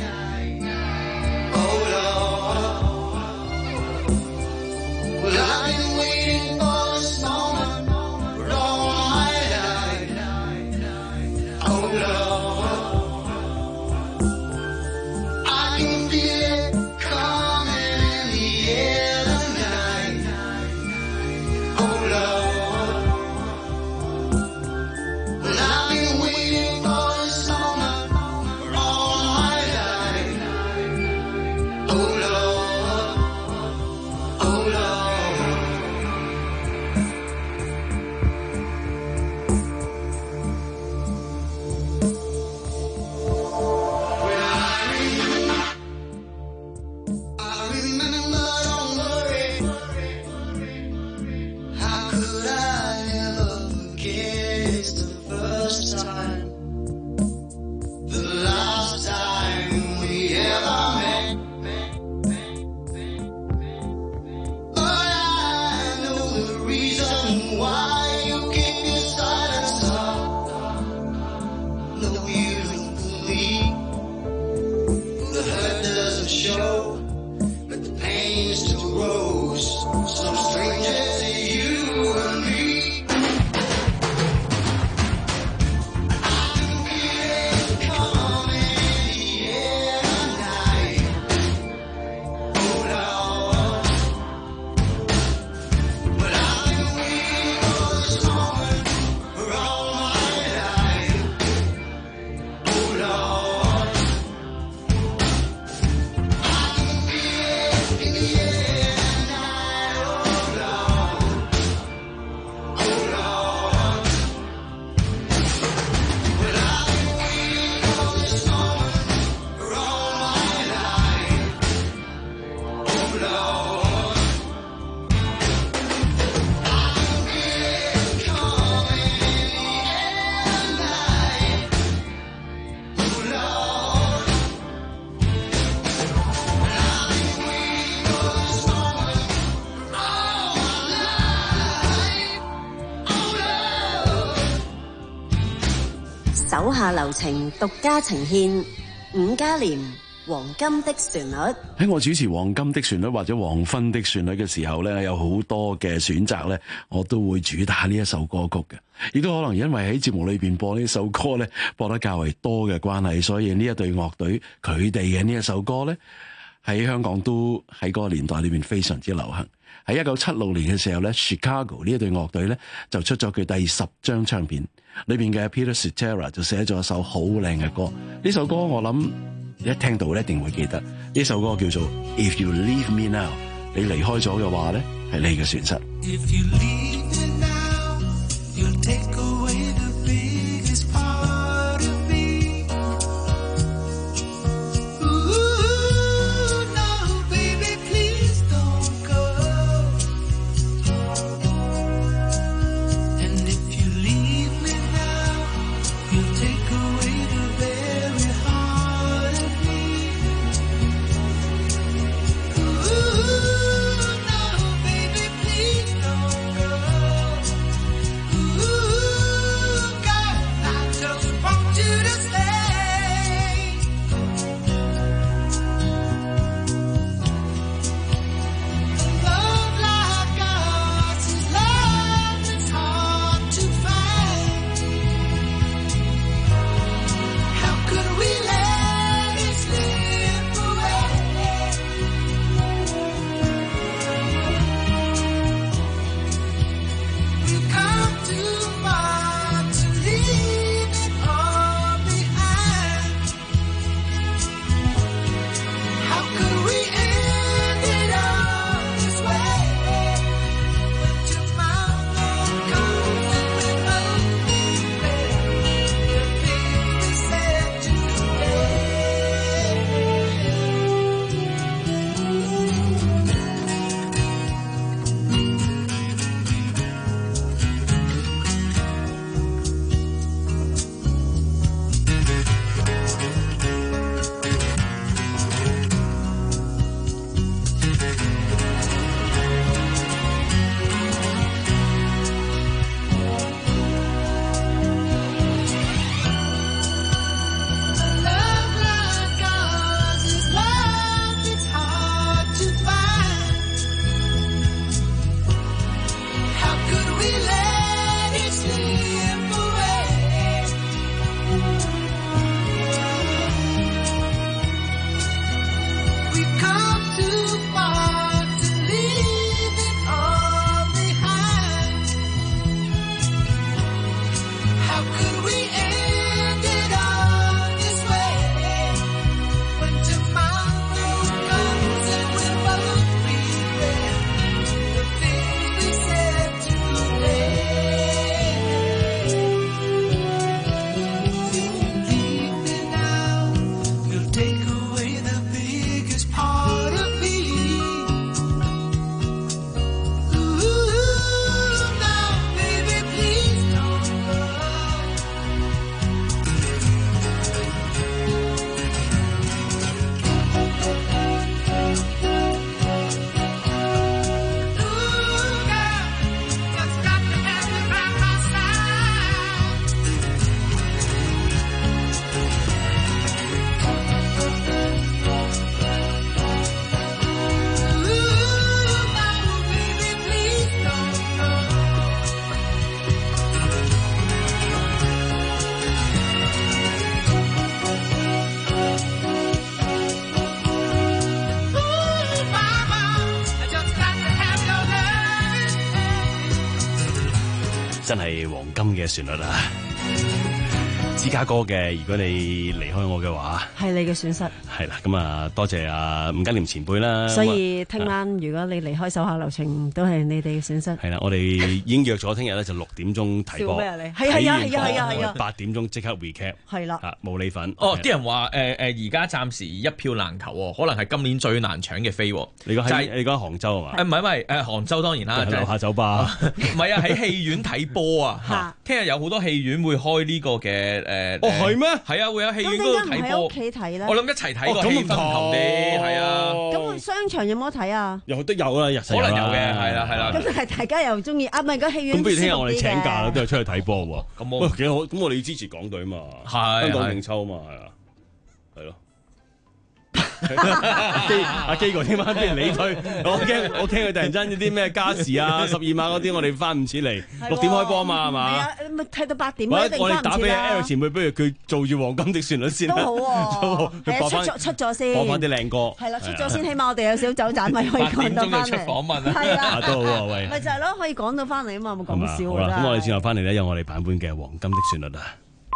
Oh Lord. Well, I've been waiting for this moment for all my life. Oh Lord. I can feel it coming in the air tonight. Oh Lord. Well, I've been waiting for this moment for all my life. Oh Lord, oh Lord. Well, I remember, I remember, don't worry. How could I ever forget? It's the first time, the last time we ever met. But I know the reason why you keep your silence up. No, you don't believe the hurt doesn't show, but the pain still grows. Some stranger to you and me. 手下留情，獨家呈獻伍嘉廉《黃金的旋律》。 喺我主持《黃金的旋律》或者《黃昏的旋律》嘅時候咧，有好多嘅選擇咧，我都會主打呢一首歌曲嘅。亦都可能因為喺節目裏邊播呢首歌咧，播得較為多嘅關係，所以呢一隊樂隊佢哋嘅呢一首歌咧，喺香港都喺嗰個年代裏邊非常之流行。喺一九七六年嘅時候咧 ，Chicago 呢一隊樂隊咧就出咗佢第十張唱片，裏邊嘅 Peter Cetera 就寫咗一首好靚嘅歌。呢首歌我諗一聽到一定會記得。呢首歌叫做 If You Leave Me Now， 你離開咗嘅話咧，係你嘅損失。 If you leave me now, you'll take away the biggest part of me. Ooh, no, baby, please don't go. And if you leave me now, you'll take away the very heart of me. Ooh, no, baby, please don't go. 真係黃金嘅旋律啊！芝加哥嘅，如果你離開我嘅話， 係你嘅損失。 係啦，咁啊，多謝啊吳嘉廉前輩啦。 所以聽晚如果你離開手下留情，都係你哋嘅損失。 係啦，我哋已經約咗聽日咧就六點鐘睇波。 笑咩啊你？係係啊係啊係啊係啊！ 八點鐘即刻 recap。 係啦， 冇你份。 哦，啲人話誒誒，而家暫時一票難求喎，可能係今年最難搶嘅飛。 你講喺你講杭州係嘛？ 誒唔係唔係誒杭州當然啦， 樓下酒吧。 唔係啊，喺戲院睇波啊！聽日有好多戲院會開呢個嘅誒。 哦係咩？ 係啊，會有戲院嗰度睇波。 喺屋企睇咧。 我諗一齊睇個氣氛唔同啲，係啊。 咁商場有冇得睇啊？ 有都有啦，日可能有嘅，係啦係啦。 咁但係大家又中意啊？唔係個戲院。 咁不如聽日我哋請假啦，都係出去睇波喎。 咁我幾好，咁我哋要支持港隊嘛，香港勁抽嘛，係啊，係咯。阿基阿基哥聽晚不如你推，我驚我驚佢突然間啲咩加時啊、十二碼嗰啲，我哋翻唔切嚟，六點開波嘛係嘛？ 係啊，咪睇到八點我一定翻唔切啦。 我哋打俾 L 前輩，不如佢做住黃金的旋律先啦。 都好喎， 佢播翻出咗出咗先， 播翻啲靚歌。 係啦，出咗先，起碼我哋有少少走盞咪可以講到翻嚟。 八點鐘就出訪問啊， 係啦， 都好啊，喂。 咪就係咯，可以講到翻嚟啊嘛，冇講笑好啦， 㗎。 咁我哋轉頭翻嚟咧，有我哋版本嘅黃金的旋律啊。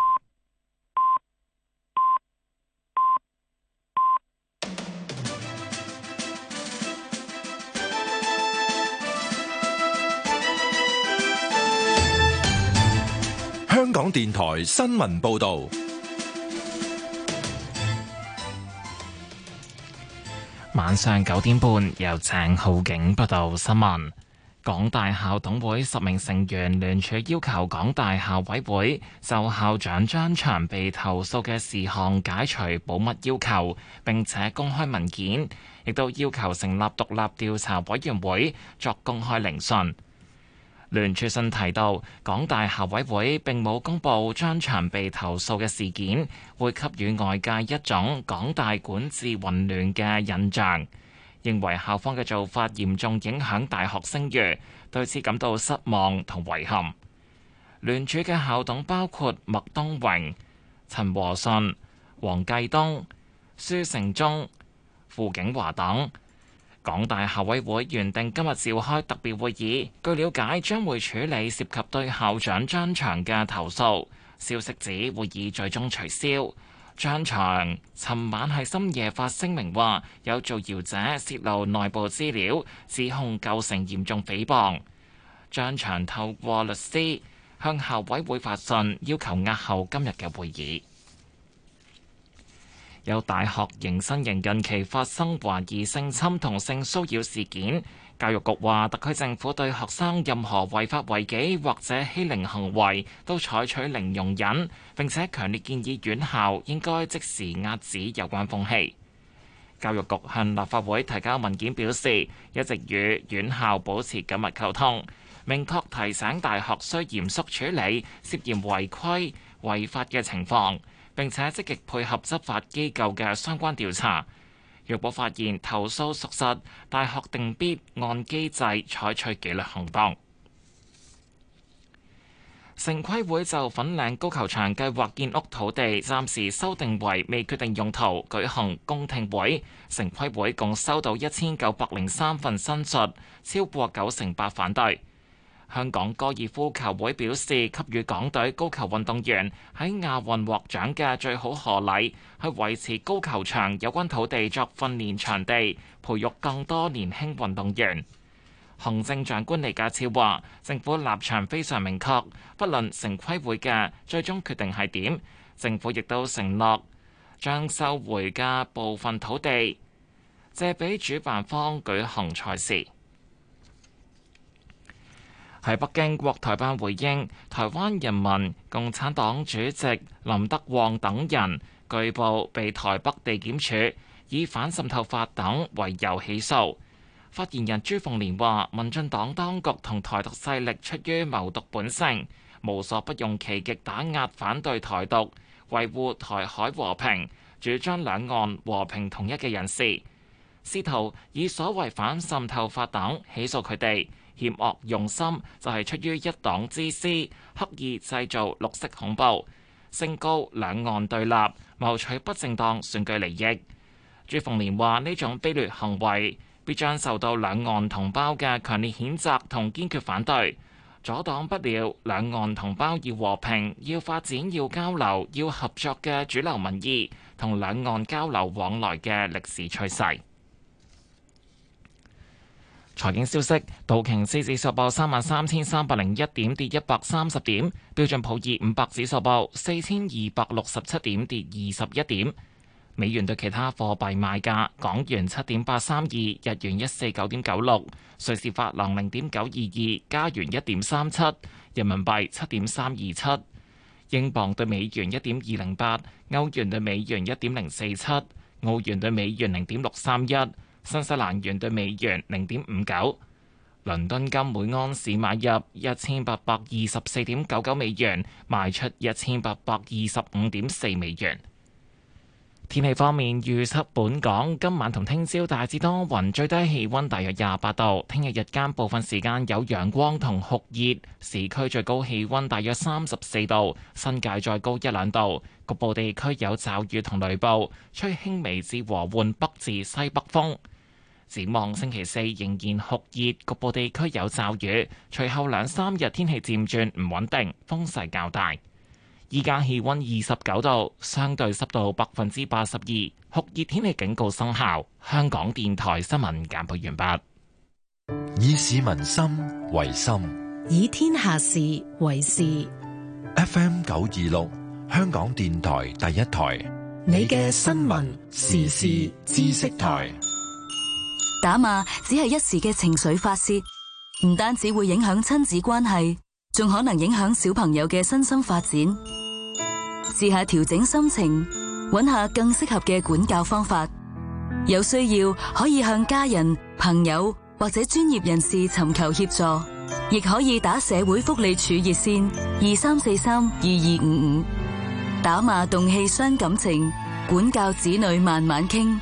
香港電台新聞報道， 晚上九點半由鄭浩景報道新聞。港大校董會十名成員聯署要求港大校委會就校長張翔被投訴嘅事項解除保密要求，並且公開文件，亦都要求成立獨立調查委員會作公開聆訊。聯署信提到，港大校委會並冇公佈張翔被投訴嘅事件，會給予外界一種港大管治混亂嘅印象，認為校方嘅做法嚴重影響大學聲譽，對此感到失望同遺憾。聯署嘅校董包括麥東榮、陳和順、黃繼東、蘇成忠、傅景華等。港大校委會原定今日召開特別會議，據了解將會處理涉及對校長張翔嘅投訴。消息指會議最終取消。張翔尋晚喺深夜發聲明話，有造謠者洩露內部資料，指控構成嚴重誹謗。張翔透過律師向校委會發信，要求押後今日嘅會議。有大學迎新營近期發生懷疑性侵同性騷擾事件，教育局話特區政府對學生任何違法違紀或者欺凌行為都採取零容忍，並且強烈建議院校應該即時遏止有關風氣。教育局向立法會提交文件表示，一直與院校保持緊密溝通，明確提醒大學需嚴肅處理涉嫌違規違法嘅情況，並且積極配合執法機構嘅相關調查。若果發現投訴屬實，大學定必按機制採取紀律行動。城規會就粉嶺高球場計劃建屋土地暫時修訂為未決定用途舉行公聽會，城規會共收到一千九百零三份申述，超過九成八反對。香港高爾夫球會表示，給予港隊高球運動員喺亞運獲獎嘅最好賀禮，係維持高球場有關土地作訓練場地，培育更多年輕運動員。行政長官李家超話，政府立場非常明確，不論城規會嘅最終決定係點，政府亦都承諾將收回嘅部分土地借俾主辦方舉行賽事。喺北京，國台辦回應，台灣人民共產黨主席林德旺等人據報被台北地檢署以反滲透法等為由起訴。發言人朱鳳蓮話，民進黨當局同台獨勢力出於謀獨本性，無所不用其極打壓反對台獨、維護台海和平、主張兩岸和平統一嘅人士，試圖以所謂反滲透法等起訴佢哋。險惡用心就係出於一黨之私，刻意製造綠色恐怖，升高兩岸對立，謀取不正當選舉利益。朱鳳蓮話：呢種卑劣行為必將受到兩岸同胞嘅強烈譴責同堅決反對。 阻擋不了兩岸同胞要和平、要發展、要交流、要合作嘅主流民意同兩岸交流往來嘅歷史趨勢。財經消息，道瓊斯指數報三萬三千三百零一點，跌一百三十點；標準普爾五百指數報四千二百六十七點，跌二十一點。美元對其他貨幣賣價：港元七點八三二，日元一四九點九六，瑞士法郎零點九二二，加元一點三七，人民幣七點三二七，英鎊對美元一點二零八，歐元對美元一點零四七，澳元對美元零點六三一。新西蘭元對美元零點五九，倫敦金每安士買入一千八百二十四點九九美元，賣出一千八百二十五點四美元。天氣方面，預測本港今晚同聽朝大致多雲，最低氣溫大約廿八度。聽日日間部分時間有陽光同酷熱，市區最高氣溫大約三十四度，新界再高一兩度。局部地區有驟雨同雷暴，吹輕微至和緩北至西北風。展望星期四仍然酷熱，局部地區有驟雨，隨後兩三日天氣漸轉唔穩定，風勢較大。依家氣溫二十九度，相對濕度百分之八十二，酷熱天氣警告生效。香港電台新聞簡報完畢。 以市民心為心， 以天下事為事。 F M 九二六，香港電台第一台， 你嘅新聞時事知識台。 打罵只係一時嘅情緒發洩，唔單止會影響親子關係，仲可能影響小朋友嘅身心發展。試下調整心情，揾下更適合嘅管教方法。有需要可以向家人、朋友或者專業人士尋求協助，亦可以打社會福利署熱線二三四三二二五五。打罵動氣傷感情，管教子女慢慢傾。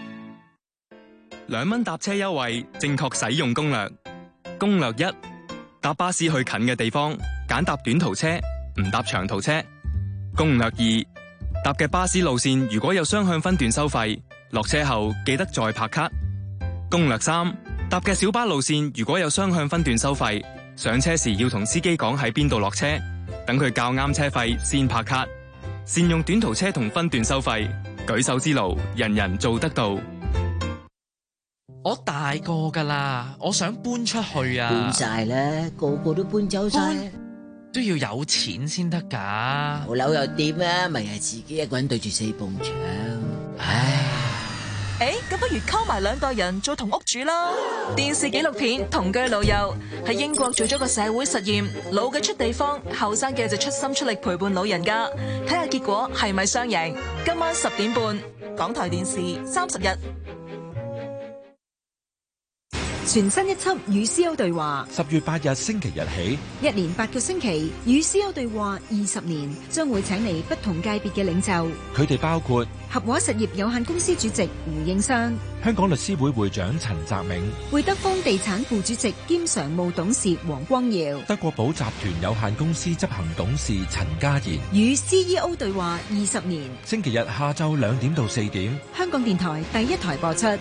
兩蚊搭車優惠，正確使用攻略。攻略一：搭巴士去近嘅地方，揀搭短途車，唔搭長途車。攻略二：搭嘅巴士路線如果有雙向分段收費，落車後記得再拍卡。攻略三：搭嘅小巴路線如果有雙向分段收費，上車時要同司機講喺邊度落車，等佢較啱車費先拍卡。善用短途車同分段收費，舉手之勞，人人做得到。 我大個噶啦，我想搬出去啊！ 搬晒啦，個個都搬走晒， 都要有錢先得噶。 冇樓又點啊？咪係自己一個人對住四埲牆。唉， 誒，咁不如溝埋兩代人做同屋主啦。電視紀錄片《同居老友》喺英國做咗個社會實驗，老嘅出地方，後生嘅就出心出力陪伴老人家，睇下結果係咪雙贏。今晚十點半，港台電視三十日。 全新一輯與 C O 對話， 十月八日星期日起， 一連八個星期與 C O 對話二十年，將會請嚟不同界別嘅領袖。 佢哋包括合和實業有限公司主席胡應湘、 香港律師會會長陳澤銘、 會德豐地產副主席兼常務董事黃光耀、 德國寶集團有限公司執行董事陳家賢。 與 C E O 對話二十年， 星期日下晝兩點到四點， 香港電台第一台播出。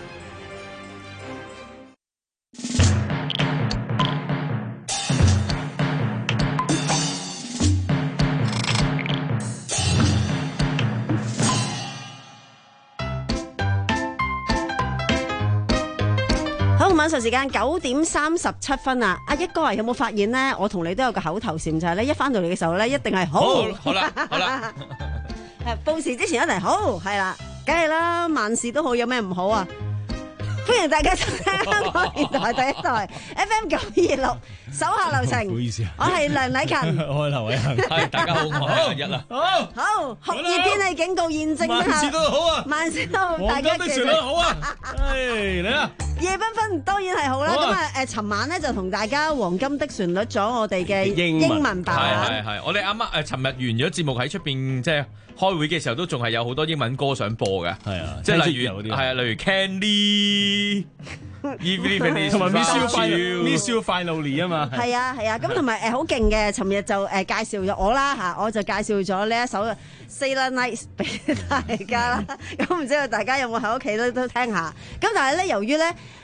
晚上時間九點三十七分啊！阿一哥啊，有冇發現呢？我同你都有個口頭禪，就係咧，一翻到嚟嘅時候咧，一定係好。 好啦，好啦。 誒，報時之前一定好，係啦，梗係啦，萬事都好，有咩唔好啊？歡迎大家收聽香港電台第一台 F M 九二六，手下留情。唔好意思啊，我係梁禮勤， 我係劉偉恒。係大家好，我係一啦。好， 好酷熱天氣警告現正。 萬事都好啊， 萬事都好，大家黃金的旋律好啊。誒，嚟啦！ 夜繽紛當然係好啦，咁啊誒，尋晚咧就同大家黃金的旋律咗我哋嘅英文版。 係係係，我哋啱啱誒尋日完咗節目喺出邊，即係開會嘅時候都仲係有好多英文歌想播嘅。係啊，即係例如係啊，例如 Candy。 同埋 Miss You Finally，Miss You Finally 啊嘛， 係啊係啊，咁同埋誒好勁嘅，尋日就誒介紹咗我啦嚇，我就介紹咗呢一首 Sailor Nights 俾大家啦，咁唔知道大家有冇喺屋企都都聽下？咁但係咧，由於咧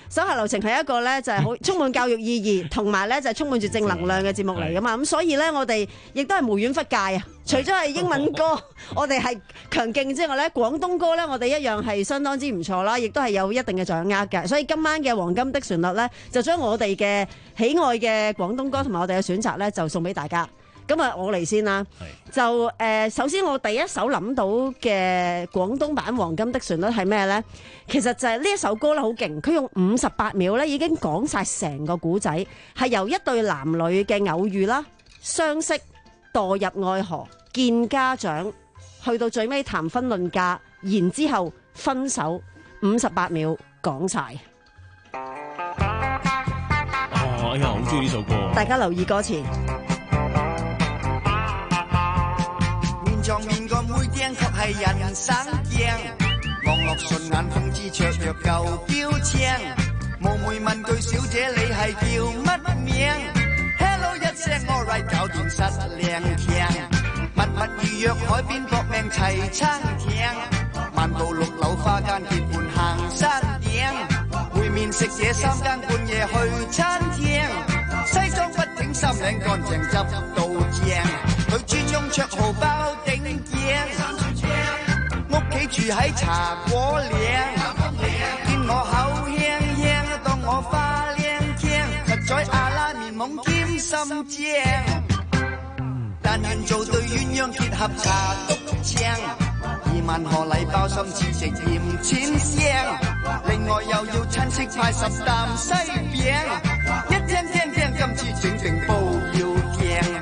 手下留情係一個咧就係好充滿教育意義，同埋咧就係充滿住正能量嘅節目嚟噶嘛。咁所以咧，我哋亦都係無遠弗屆啊！除咗係英文歌，我哋係強勁之外咧，廣東歌咧，我哋一樣係相當之唔錯啦，亦都係有一定嘅掌握嘅。所以今晚嘅黃金的旋律咧，就將我哋嘅喜愛嘅廣東歌同埋我哋嘅選擇咧，就送俾大家。咁啊，我嚟先啦。就誒、呃，首先我第一首諗到嘅廣東版黃金的旋律係咩呢？其實就係呢一首歌咧，好勁，佢用五十八秒咧已經講晒成個古仔，係由一對男女嘅偶遇啦、相識、墮入愛河、見家長，去到最尾談婚論嫁，然之後分手，五十八秒講晒。 哦，哎呀，好中意呢首歌。 大家留意歌詞。 面面個妹釘確係人生鏡，望落順眼風姿綽約夠標青。冒昧問句小姐你係叫乜名 ？Hello 一聲 all right 搞掂實靚強，密密預約海邊搏命齊餐廳，漫步六樓花間結伴行山頂，會面食嘢三更半夜去餐廳，西裝不整衫領乾淨執到正。佢專用綽號包頂頸，屋企住喺茶果嶺，見我口輕輕，當我花靚傾，實在阿拉面懵兼心正，但願做對鴛鴦結合茶篤青，二萬河禮包心似食鹽錢香，另外又要親戚派十擔西餅，一聽聽聽今次整定煲要鏡。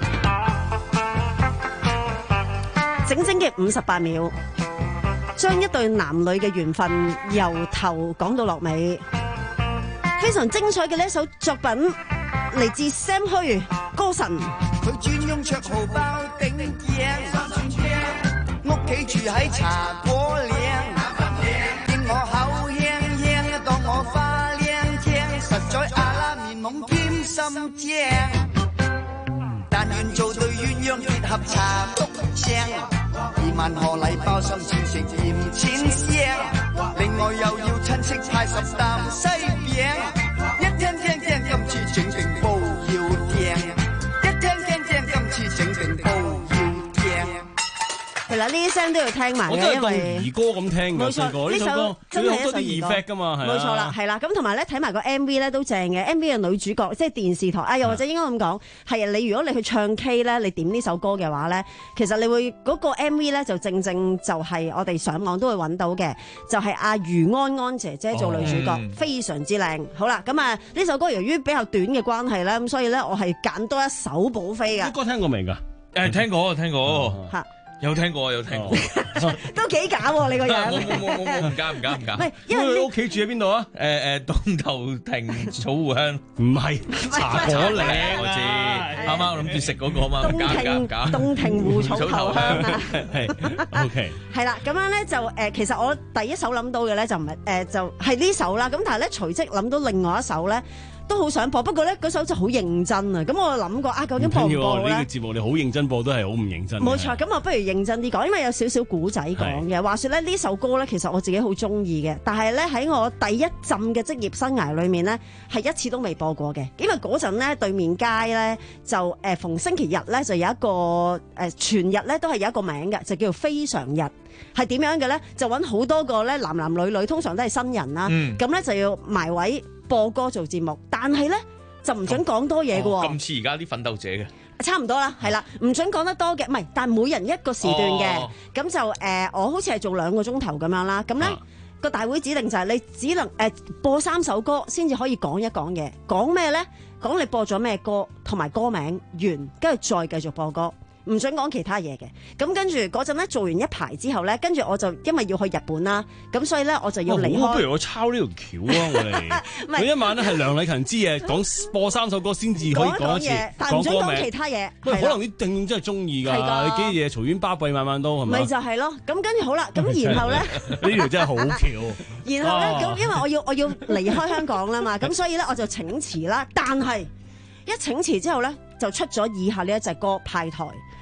整整嘅五十八秒，將一對男女嘅緣分由頭講到落尾，非常精彩嘅呢一首作品，嚟自 Sam Hui 歌神。 佢專用綽號包頂頸，屋企住喺茶果嶺，見我口輕輕，當我花靚聽，實在阿拉面懵兼心正，但願做對鴛鴦結合茶篤青。二萬河禮包心似食鹽錢香，另外又要親戚派十擔西餅，一聽聽聽今次整定煲要鏡，一聽聽聽今次整定煲要鏡。 係啦，呢啲聲都要聽埋嘅， 我真係當因為兒歌咁聽㗎。細個呢首歌真係好多啲 effect 㗎嘛，係啊。 冇錯啦，係啦。咁同埋咧睇埋個 M V 咧都正嘅 ，M V 嘅女主角即係電視台啊，又或者應該咁講，係你如果你去唱 K 咧，你點呢首歌嘅話咧，其實你會嗰個 M V 咧就正正就係我哋上網都會揾到嘅，就係阿余安安姐姐做女主角， 嗯非常之靚。好啦，咁啊呢首歌由於比較短嘅關係咧，咁所以咧我係揀多一首補飛㗎。 歌聽過未㗎？ 誒聽過聽過嚇。 有聽過有聽過， 都幾假喎你個樣。 冇冇冇冇唔假唔假唔假。 唔係，因為你屋企住喺邊度啊？ 誒誒，東頭亭草湖香， 唔係茶果嶺， 我知。啱啱我諗住食嗰個嘛，唔假唔假唔假。 東亭湖草頭香啊。 係 OK。 係啦，咁樣咧就誒，其實我第一首諗到嘅咧就唔係誒，就係呢首啦。咁但係咧隨即諗到另外一首咧。都好想播，不過咧嗰首就好認真啊！咁我諗過啊，究竟播唔播咧？ 呢個節目你好認真播都係好唔認真。 冇錯，咁我不如認真啲講，因為有少少古仔講嘅。話說咧呢首歌咧，其實我自己好中意嘅，但係咧喺我第一陣嘅職業生涯裏面咧，係一次都未播過嘅。因為嗰陣咧對面街咧就誒、呃、逢星期日咧就有一個誒、呃、全日咧都係有一個名嘅，就叫做非常日。係點樣嘅咧？就揾好多個咧男男女女，通常都係新人啦。咁咧、嗯、就要埋位播歌做節目，但係咧就唔準講多嘢嘅喎。 咁似而家啲奮鬥者嘅， 差唔多啦，係啦，唔準講得多嘅，唔係，但係每人一個時段嘅，咁、哦、就誒、呃，我好似係做兩個鐘頭咁樣啦。咁咧個大會指定就係你只能誒、呃、播三首歌先至可以講一講嘢，講咩咧？講你播咗咩歌同埋歌名完，跟住再繼續播歌。唔準講其他嘢嘅，咁跟住嗰陣咧做完一排之後咧，跟住我就因為要去日本啦，咁所以咧我就要離開。 哦、不如我抄呢條橋啊！我哋每一晚咧係梁禮勤之夜，講播三首歌先至可以講一次， 但唔準講其他嘢。 喂，可能啲聽眾真係中意㗎，你幾嘢嘈冤巴閉，晚晚都係咪？ 咪就係咯，咁跟住好啦，咁然後咧呢條真係好橋。 然後咧咁，因為我要我要離開香港啦嘛，咁所以咧我就請辭啦。但係一請辭之後咧，就出咗以下呢一隻歌派台。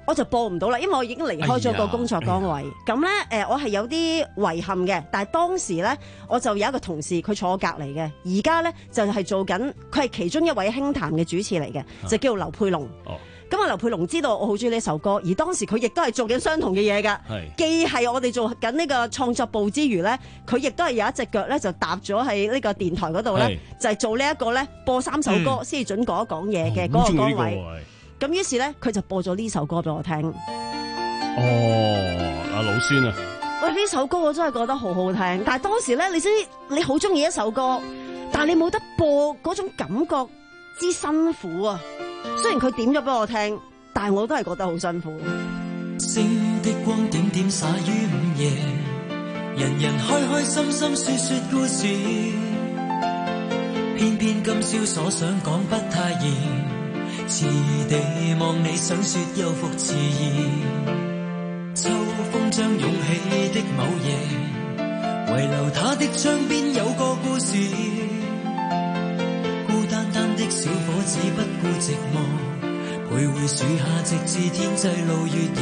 我就播唔到啦，因為我已經離開咗個工作崗位。咁咧、哎，誒、呃，我係有啲遺憾嘅。但係當時咧，我就有一個同事，佢坐我隔離嘅。而家咧就係、是、做緊，佢係其中一位輕談嘅主持嚟嘅，就叫做劉佩龍。哦，咁啊，劉佩龍知道我好中意呢首歌，而當時佢亦都係做緊相同嘅嘢㗎。係，既係我哋做緊呢個創作部之餘咧，佢亦都係有一隻腳咧就搭咗喺呢個電台嗰度咧，就係做呢一個咧播三首歌先至準講一講嘢嘅嗰個崗位。咁於是咧，佢就播咗呢首歌俾我聽。 哦，阿老孫啊！ 喂，呢首歌我真係覺得好好聽，但係當時咧，你知你好中意一首歌，但係你冇得播嗰種感覺之辛苦啊！雖然佢點咗俾我聽，但係我都係覺得好辛苦。 星的光點點灑於午夜，人人開開心心說說故事，偏偏今宵所想講不太易。遲地望你想說又復遲疑，秋風將湧起的某夜，遺留他的窗邊有個故事，孤單單的小伙子不顧寂寞，徘徊樹下直至天際路月兒，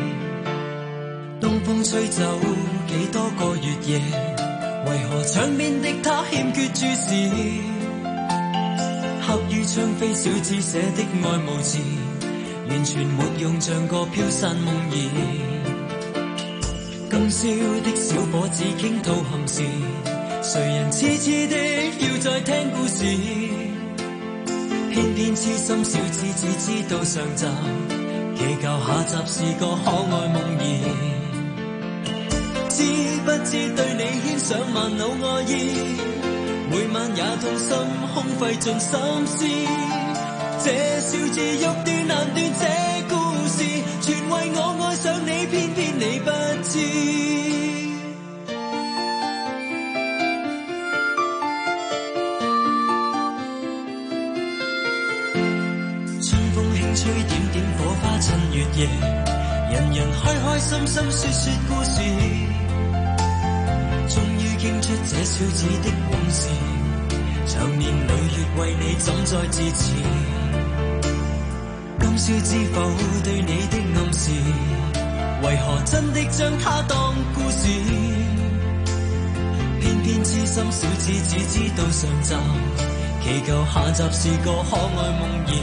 東風吹走幾多個月夜，為何窗邊的他欠缺注視，刻於窗扉小字寫的愛無字，完全沒用，像個飄散夢兒。今宵的小伙子傾吐憾事，誰人痴痴的要再聽故事？偏偏痴心小子只知道上集，祈求下集是個可愛夢兒。知不知對你牽上萬縷愛意？每晚也痛心，空費盡心思。這小字欲斷難斷，這故事全為我愛上你，偏偏你不知。春風輕吹，點點火花襯月夜，人人開開心心說說故事。終於傾出這小子的往事，長年累月為你怎再自持？今宵知否對你的暗示，為何真的將它當故事？偏偏痴心小子只知道上集，祈求下集是個可愛夢兒。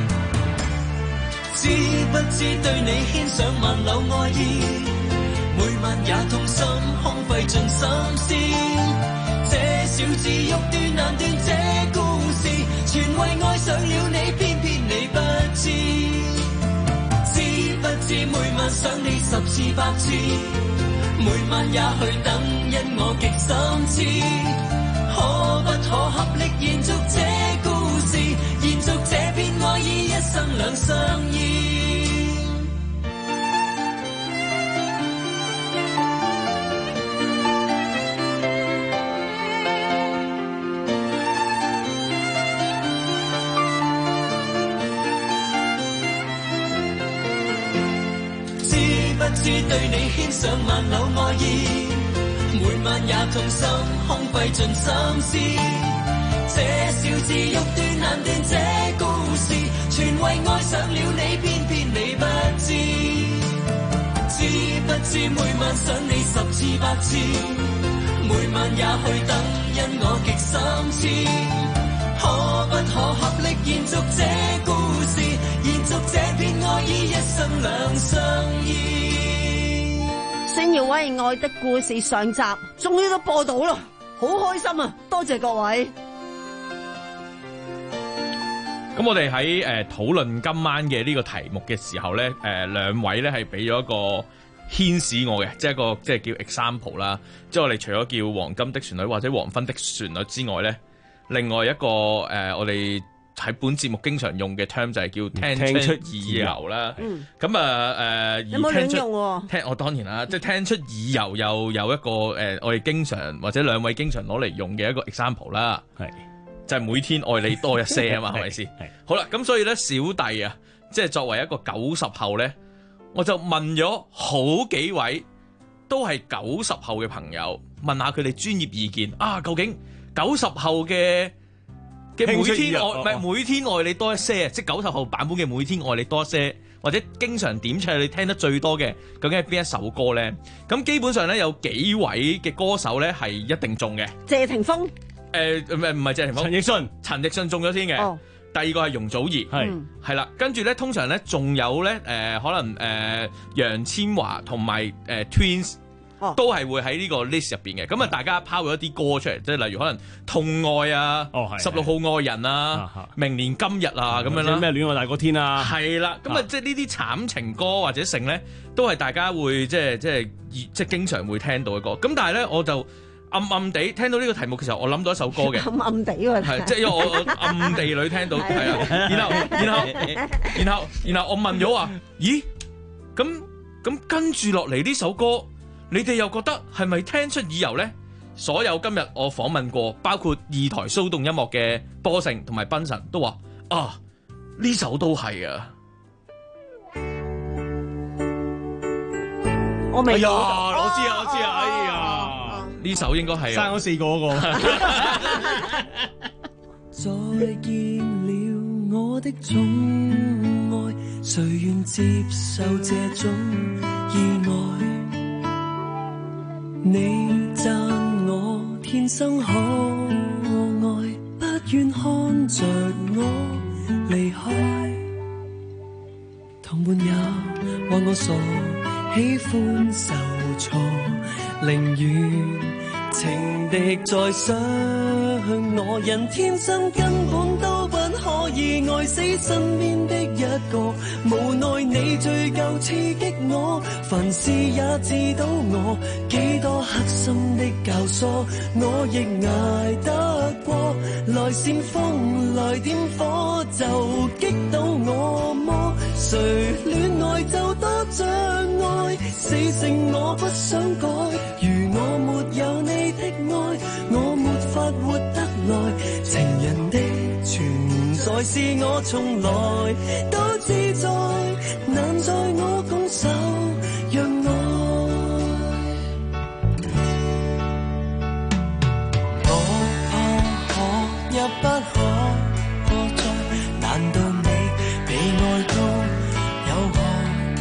知不知對你牽上萬縷愛意？每晚也痛心，空費盡心思。這小字欲斷難斷，這故事全為愛上了你，偏偏你不知。知不知每晚想你十次百次，每晚也去等，因我極心知。可不可合力延續這故事，延續這篇愛意，一生兩相依。知對你牽上萬縷愛意，每晚也痛心，空費盡心思。這小字欲斷難斷，這故事全為愛上了你，偏偏你不知。知不知每晚想你十次百次，每晚也去等，因我極心知。可不可合力延續這故事，延續這片愛意，一生兩相依。 星耀威愛的故事上集終於都播到啦，好開心啊！多謝各位。 咁我哋喺誒討論今晚嘅呢個題目嘅時候咧，誒、呃、兩位咧係俾咗一個牽使我嘅，即係一個即係叫 example 啦。即係我哋除咗叫黃金的旋律或者黃昏的旋律之外咧，另外一個誒、呃、我哋喺本節目經常用嘅 term 就係叫聽出耳油啦。咁啊誒， 有冇亂用喎？ 聽我當然啦，即係聽出耳油又有一個誒、呃，我哋經常或者兩位經常攞嚟用嘅一個 example 啦。係就係、是、每天愛你多一些啊嘛，係咪先？係好啦，咁所以咧，小弟啊，即係作為一個九十後咧，我就問咗好幾位都係九十後嘅朋友，問下佢哋專業意見啊，究竟九十後嘅嘅每天愛唔係每天愛你多一些，即係九十後版本嘅每天愛你多一些， 或者經常點唱你聽得最多嘅，究竟係邊一首歌咧？咁基本上咧有幾位嘅歌手咧係一定中嘅。 謝霆鋒。 誒唔係唔係謝霆鋒， 陳奕迅， 陳奕迅中咗先嘅。 哦， 第二個係容祖兒， 係係啦，跟住咧通常咧仲有咧誒、呃、可能誒、呃、楊千嬅同埋誒 Twins、哦、都係會喺呢個 list 入邊嘅。咁啊，大家拋咗一啲歌出嚟，即係例如可能痛愛啊，十六、哦、號愛人啊，啊明年今日啊咁樣啦， 咩戀愛大過天啊， 係啦，咁啊即係呢啲慘情歌或者成咧，都係大家會即係即係即係經常會聽到嘅歌。咁但係咧我就。暗暗地聽到呢個題目，其實我諗到一首歌嘅。 暗暗地喎， 係即係因為我我暗地裏聽到，係啊。然後然後然後然後我問咗話：咦？咁咁跟住落嚟呢首歌，你哋又覺得係咪聽出意由咧？所有今日我訪問過，包括二台騷動音樂嘅波盛同埋賓神都話：啊，呢首都係啊！ 我未。 哎呀，我知啊，我知啊，哎呀！ 呢首應該係生咗四個嗰個。 再見了我的寵愛，誰願接受這種意外？你讚我天生可愛，不願看着我離開。同伴也話我傻，喜歡受挫，寧願情敵在傷我，人天生根本都不可以愛死身邊的一個，無奈你最夠刺激我，凡事也知道我，幾多黑心的教唆，我亦捱得過，來煽風來點火就擊倒我麼？誰戀愛就多障礙，死性我不想改，如我沒有你的愛，我沒法活得來，情人的存在是我從來都自在，難在我拱手讓愛，我怕可也不可過再，難道你比愛都有害？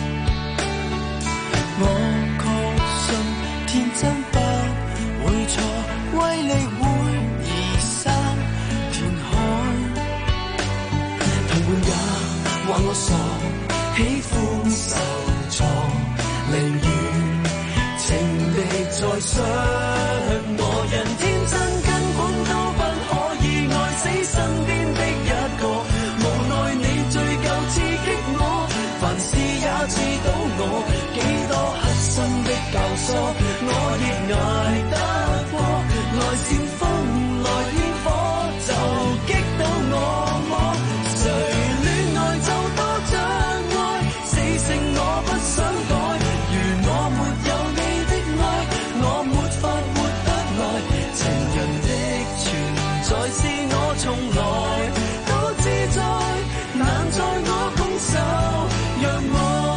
我確信天真不會錯，威力會移山填海。同伴也話我傻，喜歡受挫，寧願情敵在傷我，人天真根本都不可以愛死身邊的一個，無奈你最夠刺激我，凡事也知道我，幾多黑心的教唆，我亦捱得過，來煽風來點火就擊倒我麼？誰戀愛就多障礙，死性我不想改，如我沒有你的愛，我沒法活得來，情人的存在是我從來都自在，難在我拱手讓愛。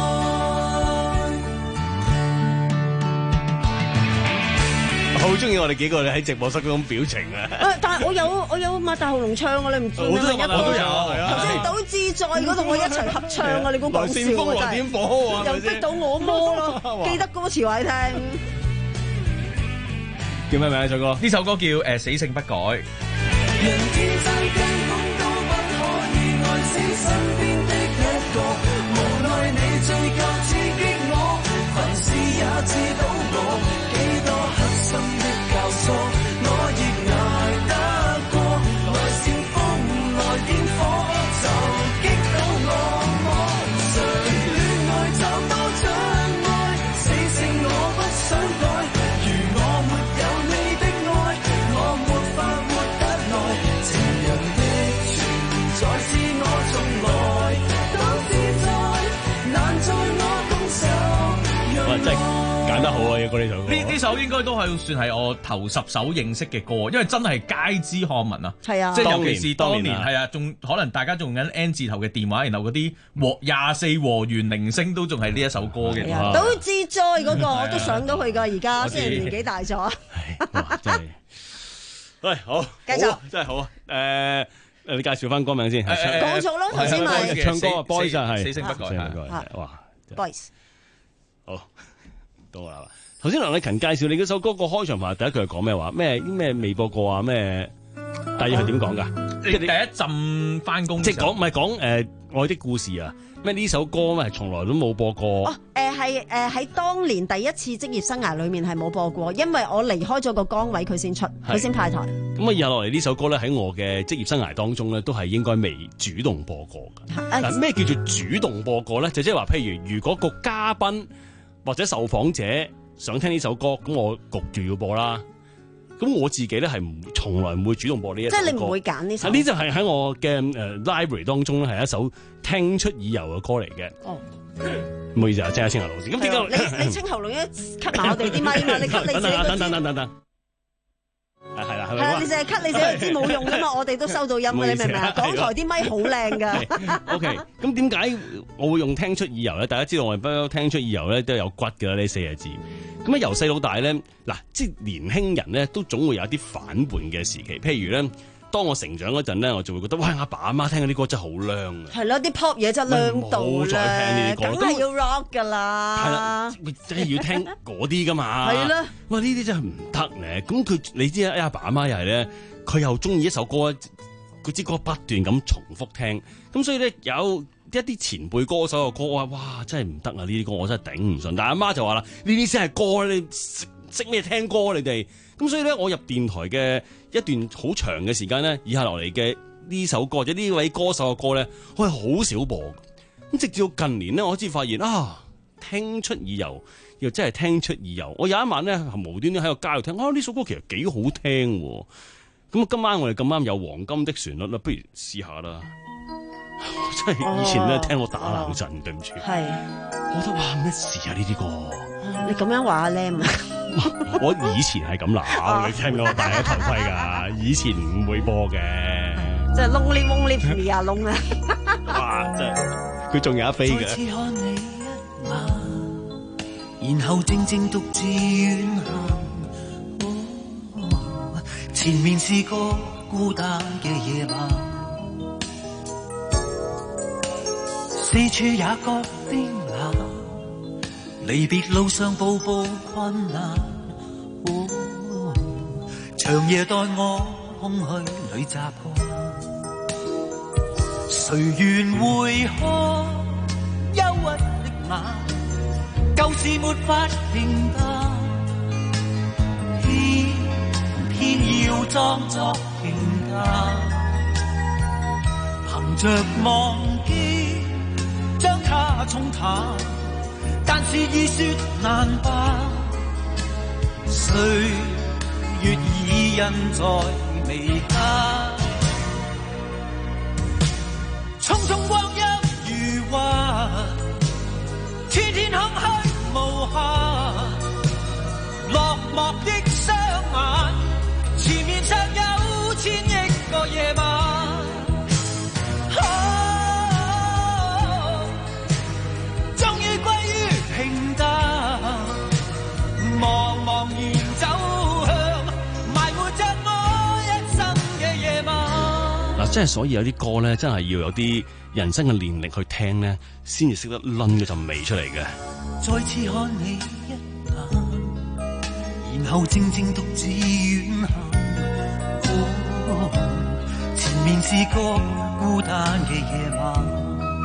好中意我哋幾個喺直播室嗰種表情啊！ 但係我有我有擘大喉嚨唱啊！你唔知咩？ 我都有，我都有，係啊！ 頭先賭自在嗰度，我一齊合唱啊！你估講笑啊？ 來點火啊！ 又逼到我魔咯！記得歌詞話你聽。 叫咩名啊？首歌呢首歌叫誒死性不改。 人天真根本都不可以愛死身邊的一個，無奈你最夠刺激我，凡事也知道我，幾多黑心的教唆，我亦捱得過，來煽風來點火就擊倒我麼？誰戀愛就多障礙，死性我不想改，如我沒有你的愛，我沒法活得來，情人的存在是我從來都自在，難在我拱手讓愛。 揀得好啊！呢首歌呢呢首應該都係算係我頭十首認識嘅歌，因為真係街知巷聞啊！ 係啊， 即係尤其是當年當年係啊，仲可能大家仲用緊 N 字頭嘅電話，然後嗰啲和廿四和弦鈴聲都仲係呢一首歌嘅。 都自在嗰個我都上到去㗎，而家雖然年紀大咗。 哇！真係，喂好， 繼續， 真係好啊！誒。 誒，你介紹翻歌名先。 講咗咯，頭先咪唱歌啊 ，Boys 係死性不改， 哇 ，Boys， 好，到我啦。頭先梁禮勤介紹你嗰首歌個開場白，第一句係講咩話？咩咩未播過啊？咩？第二句係點講㗎？ 即係第一陣翻工， 即係講唔係講誒愛的故事啊？咩呢首歌咩係從來都冇播過？ 哦，誒係誒喺當年第一次職業生涯裏面係冇播過，因為我離開咗個崗位，佢先出，佢先派台。咁啊，以下落嚟呢首歌咧喺我嘅職業生涯當中咧，都係應該未主動播過㗎。嗱，咩叫做主動播過咧？就即係話，譬如如果個嘉賓或者受訪者想聽呢首歌，咁我焗住要播啦。咁我自己咧係唔從來唔會主動播呢一首歌。 即係你唔會揀呢首。 呢就係喺我嘅誒 library 當中咧係一首聽出耳油嘅歌嚟嘅。哦，唔好意思啊，即係清喉嚨先。咁點解你你清喉嚨一吸埋我哋啲咪嘛？你吸你自己個。 等等等等等。係係啦，係咪？係啊，你淨係咳，你自己知冇用噶嘛？我哋都收到音嘅，你明唔明啊？港台啲咪好靚噶。 OK，咁點解我會用聽出耳油咧？大家知道我哋不嬲聽出耳油咧都有骨㗎啦，呢四個字。咁啊，由細到大咧，嗱，即係年輕人咧都總會有一啲反叛嘅時期。譬如咧，當我成長嗰陣咧，我就會覺得，喂，阿爸阿媽聽嗰啲歌真係好靚啊！ 係咯，啲 pop 嘢真係靚到咧， 唔好再聽呢啲歌， 梗係要 rock 噶啦。 係啦，真係要聽嗰啲噶嘛。係啦，哇，呢啲真係唔得咧。咁佢你知啊，阿爸阿媽又係咧，佢又中意一首歌，佢支歌不斷咁重複聽。咁所以咧有一啲前輩歌手嘅歌，我話哇真係唔得啊！呢啲歌我真係頂唔順。但係阿媽就話啦，呢啲先係歌，你識識咩聽歌你哋？咁所以咧，我入電台嘅一段好長嘅時間咧，以下落嚟嘅呢首歌或者呢位歌手嘅歌咧，我係好少播。咁直至到近年咧，我先發現啊，聽出耳油又真係聽出耳油。我有一晚咧無端端喺個街度聽，啊呢首歌其實幾好聽喎。咁今晚我哋咁啱有黃金的旋律啦，不如試下啦。真係以前咧、哦、聽我打冷震，對唔住。係，我覺得哇咩事啊呢啲歌？ 你咁樣話阿 Lam 啊？ 我以前係咁鬧，你聽到我戴咗頭盔㗎，以前唔會播嘅。 即係 Lonely Lonely Me 啊窿啊！ 哇！真係佢仲有一飛嘅。 再次看你一眼，然後靜靜獨自遠行。哦，前面是個孤單嘅夜晚。四處也覺冰冷，離別路上步步困難。哦，長夜待我空虛裏習慣，誰願會看憂鬱的眼？舊事沒法平淡，偏偏要裝作平淡，憑着忘記將它沖淡，但是已說難辦，歲月已印在眉間，匆匆光陰如幻，天天空虛無限，落寞的雙眼，前面尚有千億個夜晚。平淡，茫茫然走向埋沒着我一生嘅夜晚。 嗱，即係所以有啲歌咧，真係要有啲人生嘅練力去聽咧，先至識得掄嗰陣味出嚟嘅。 再次看你一眼，然後靜靜獨自遠行。哦，前面是個孤單嘅夜晚。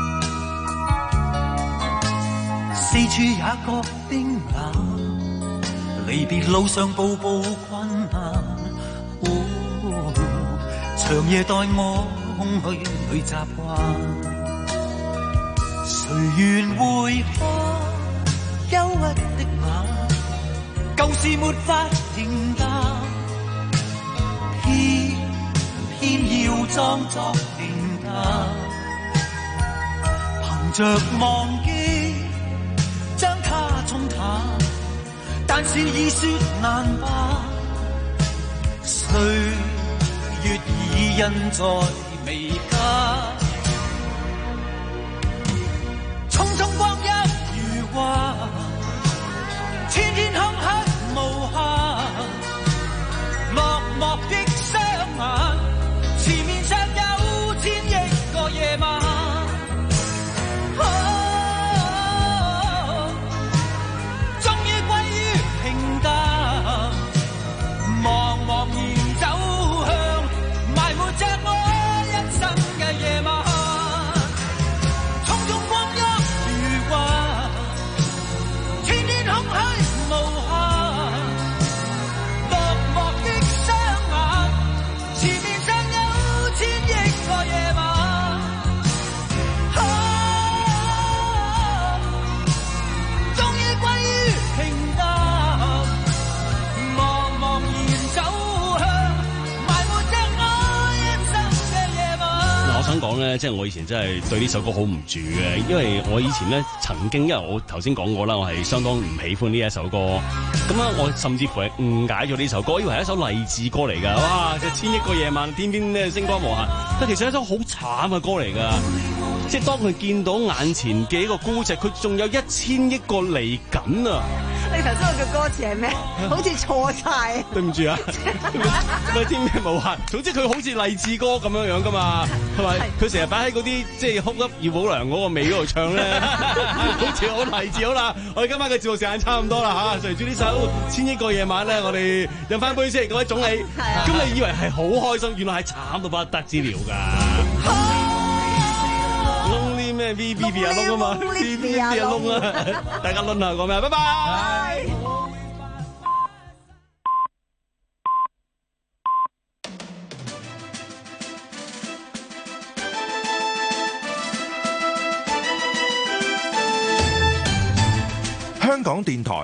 四處也覺冰冷，離別路上步步困難。哦，長夜待我空虛裏習慣，誰願會看憂鬱的眼？舊事沒法平淡，偏偏要裝作平淡，憑着忘記將它沖淡，但是已說難辦，歲月已印在眉間，匆匆光陰如幻，天天空虛無限，落寞的雙眼，前面尚有咧，即係我以前真係對呢首歌好唔住嘅，因為我以前咧曾經，因為我頭先講過啦，我係相當唔喜歡呢一首歌，咁啊，我甚至乎係誤解咗呢首歌，我以為係一首勵志歌嚟㗎，哇！就千億個夜晚，天邊咧星光無限，但其實係一首好慘嘅歌嚟㗎，即係當佢見到眼前嘅一個孤寂，佢仲有一千億個嚟緊啊！ 你頭先我嘅歌詞係咩？好似錯晒。 對唔住啊，咩天咩無限，總之佢好似勵志歌咁樣樣噶嘛，係咪？佢成日擺喺嗰啲即係哭泣葉寶良嗰個尾嗰度唱咧，好似好勵志。好啦，我哋今晚嘅節目時間差唔多啦嚇，隨住呢首《千億個夜晚》咧，我哋飲翻杯先，各位總理。咁你以為係好開心，原來係慘到不得之了㗎。窿啲咩 V B B 啊窿啊嘛 ，V B B 啊窿啊，大家輪下講咩？拜拜。 香港電台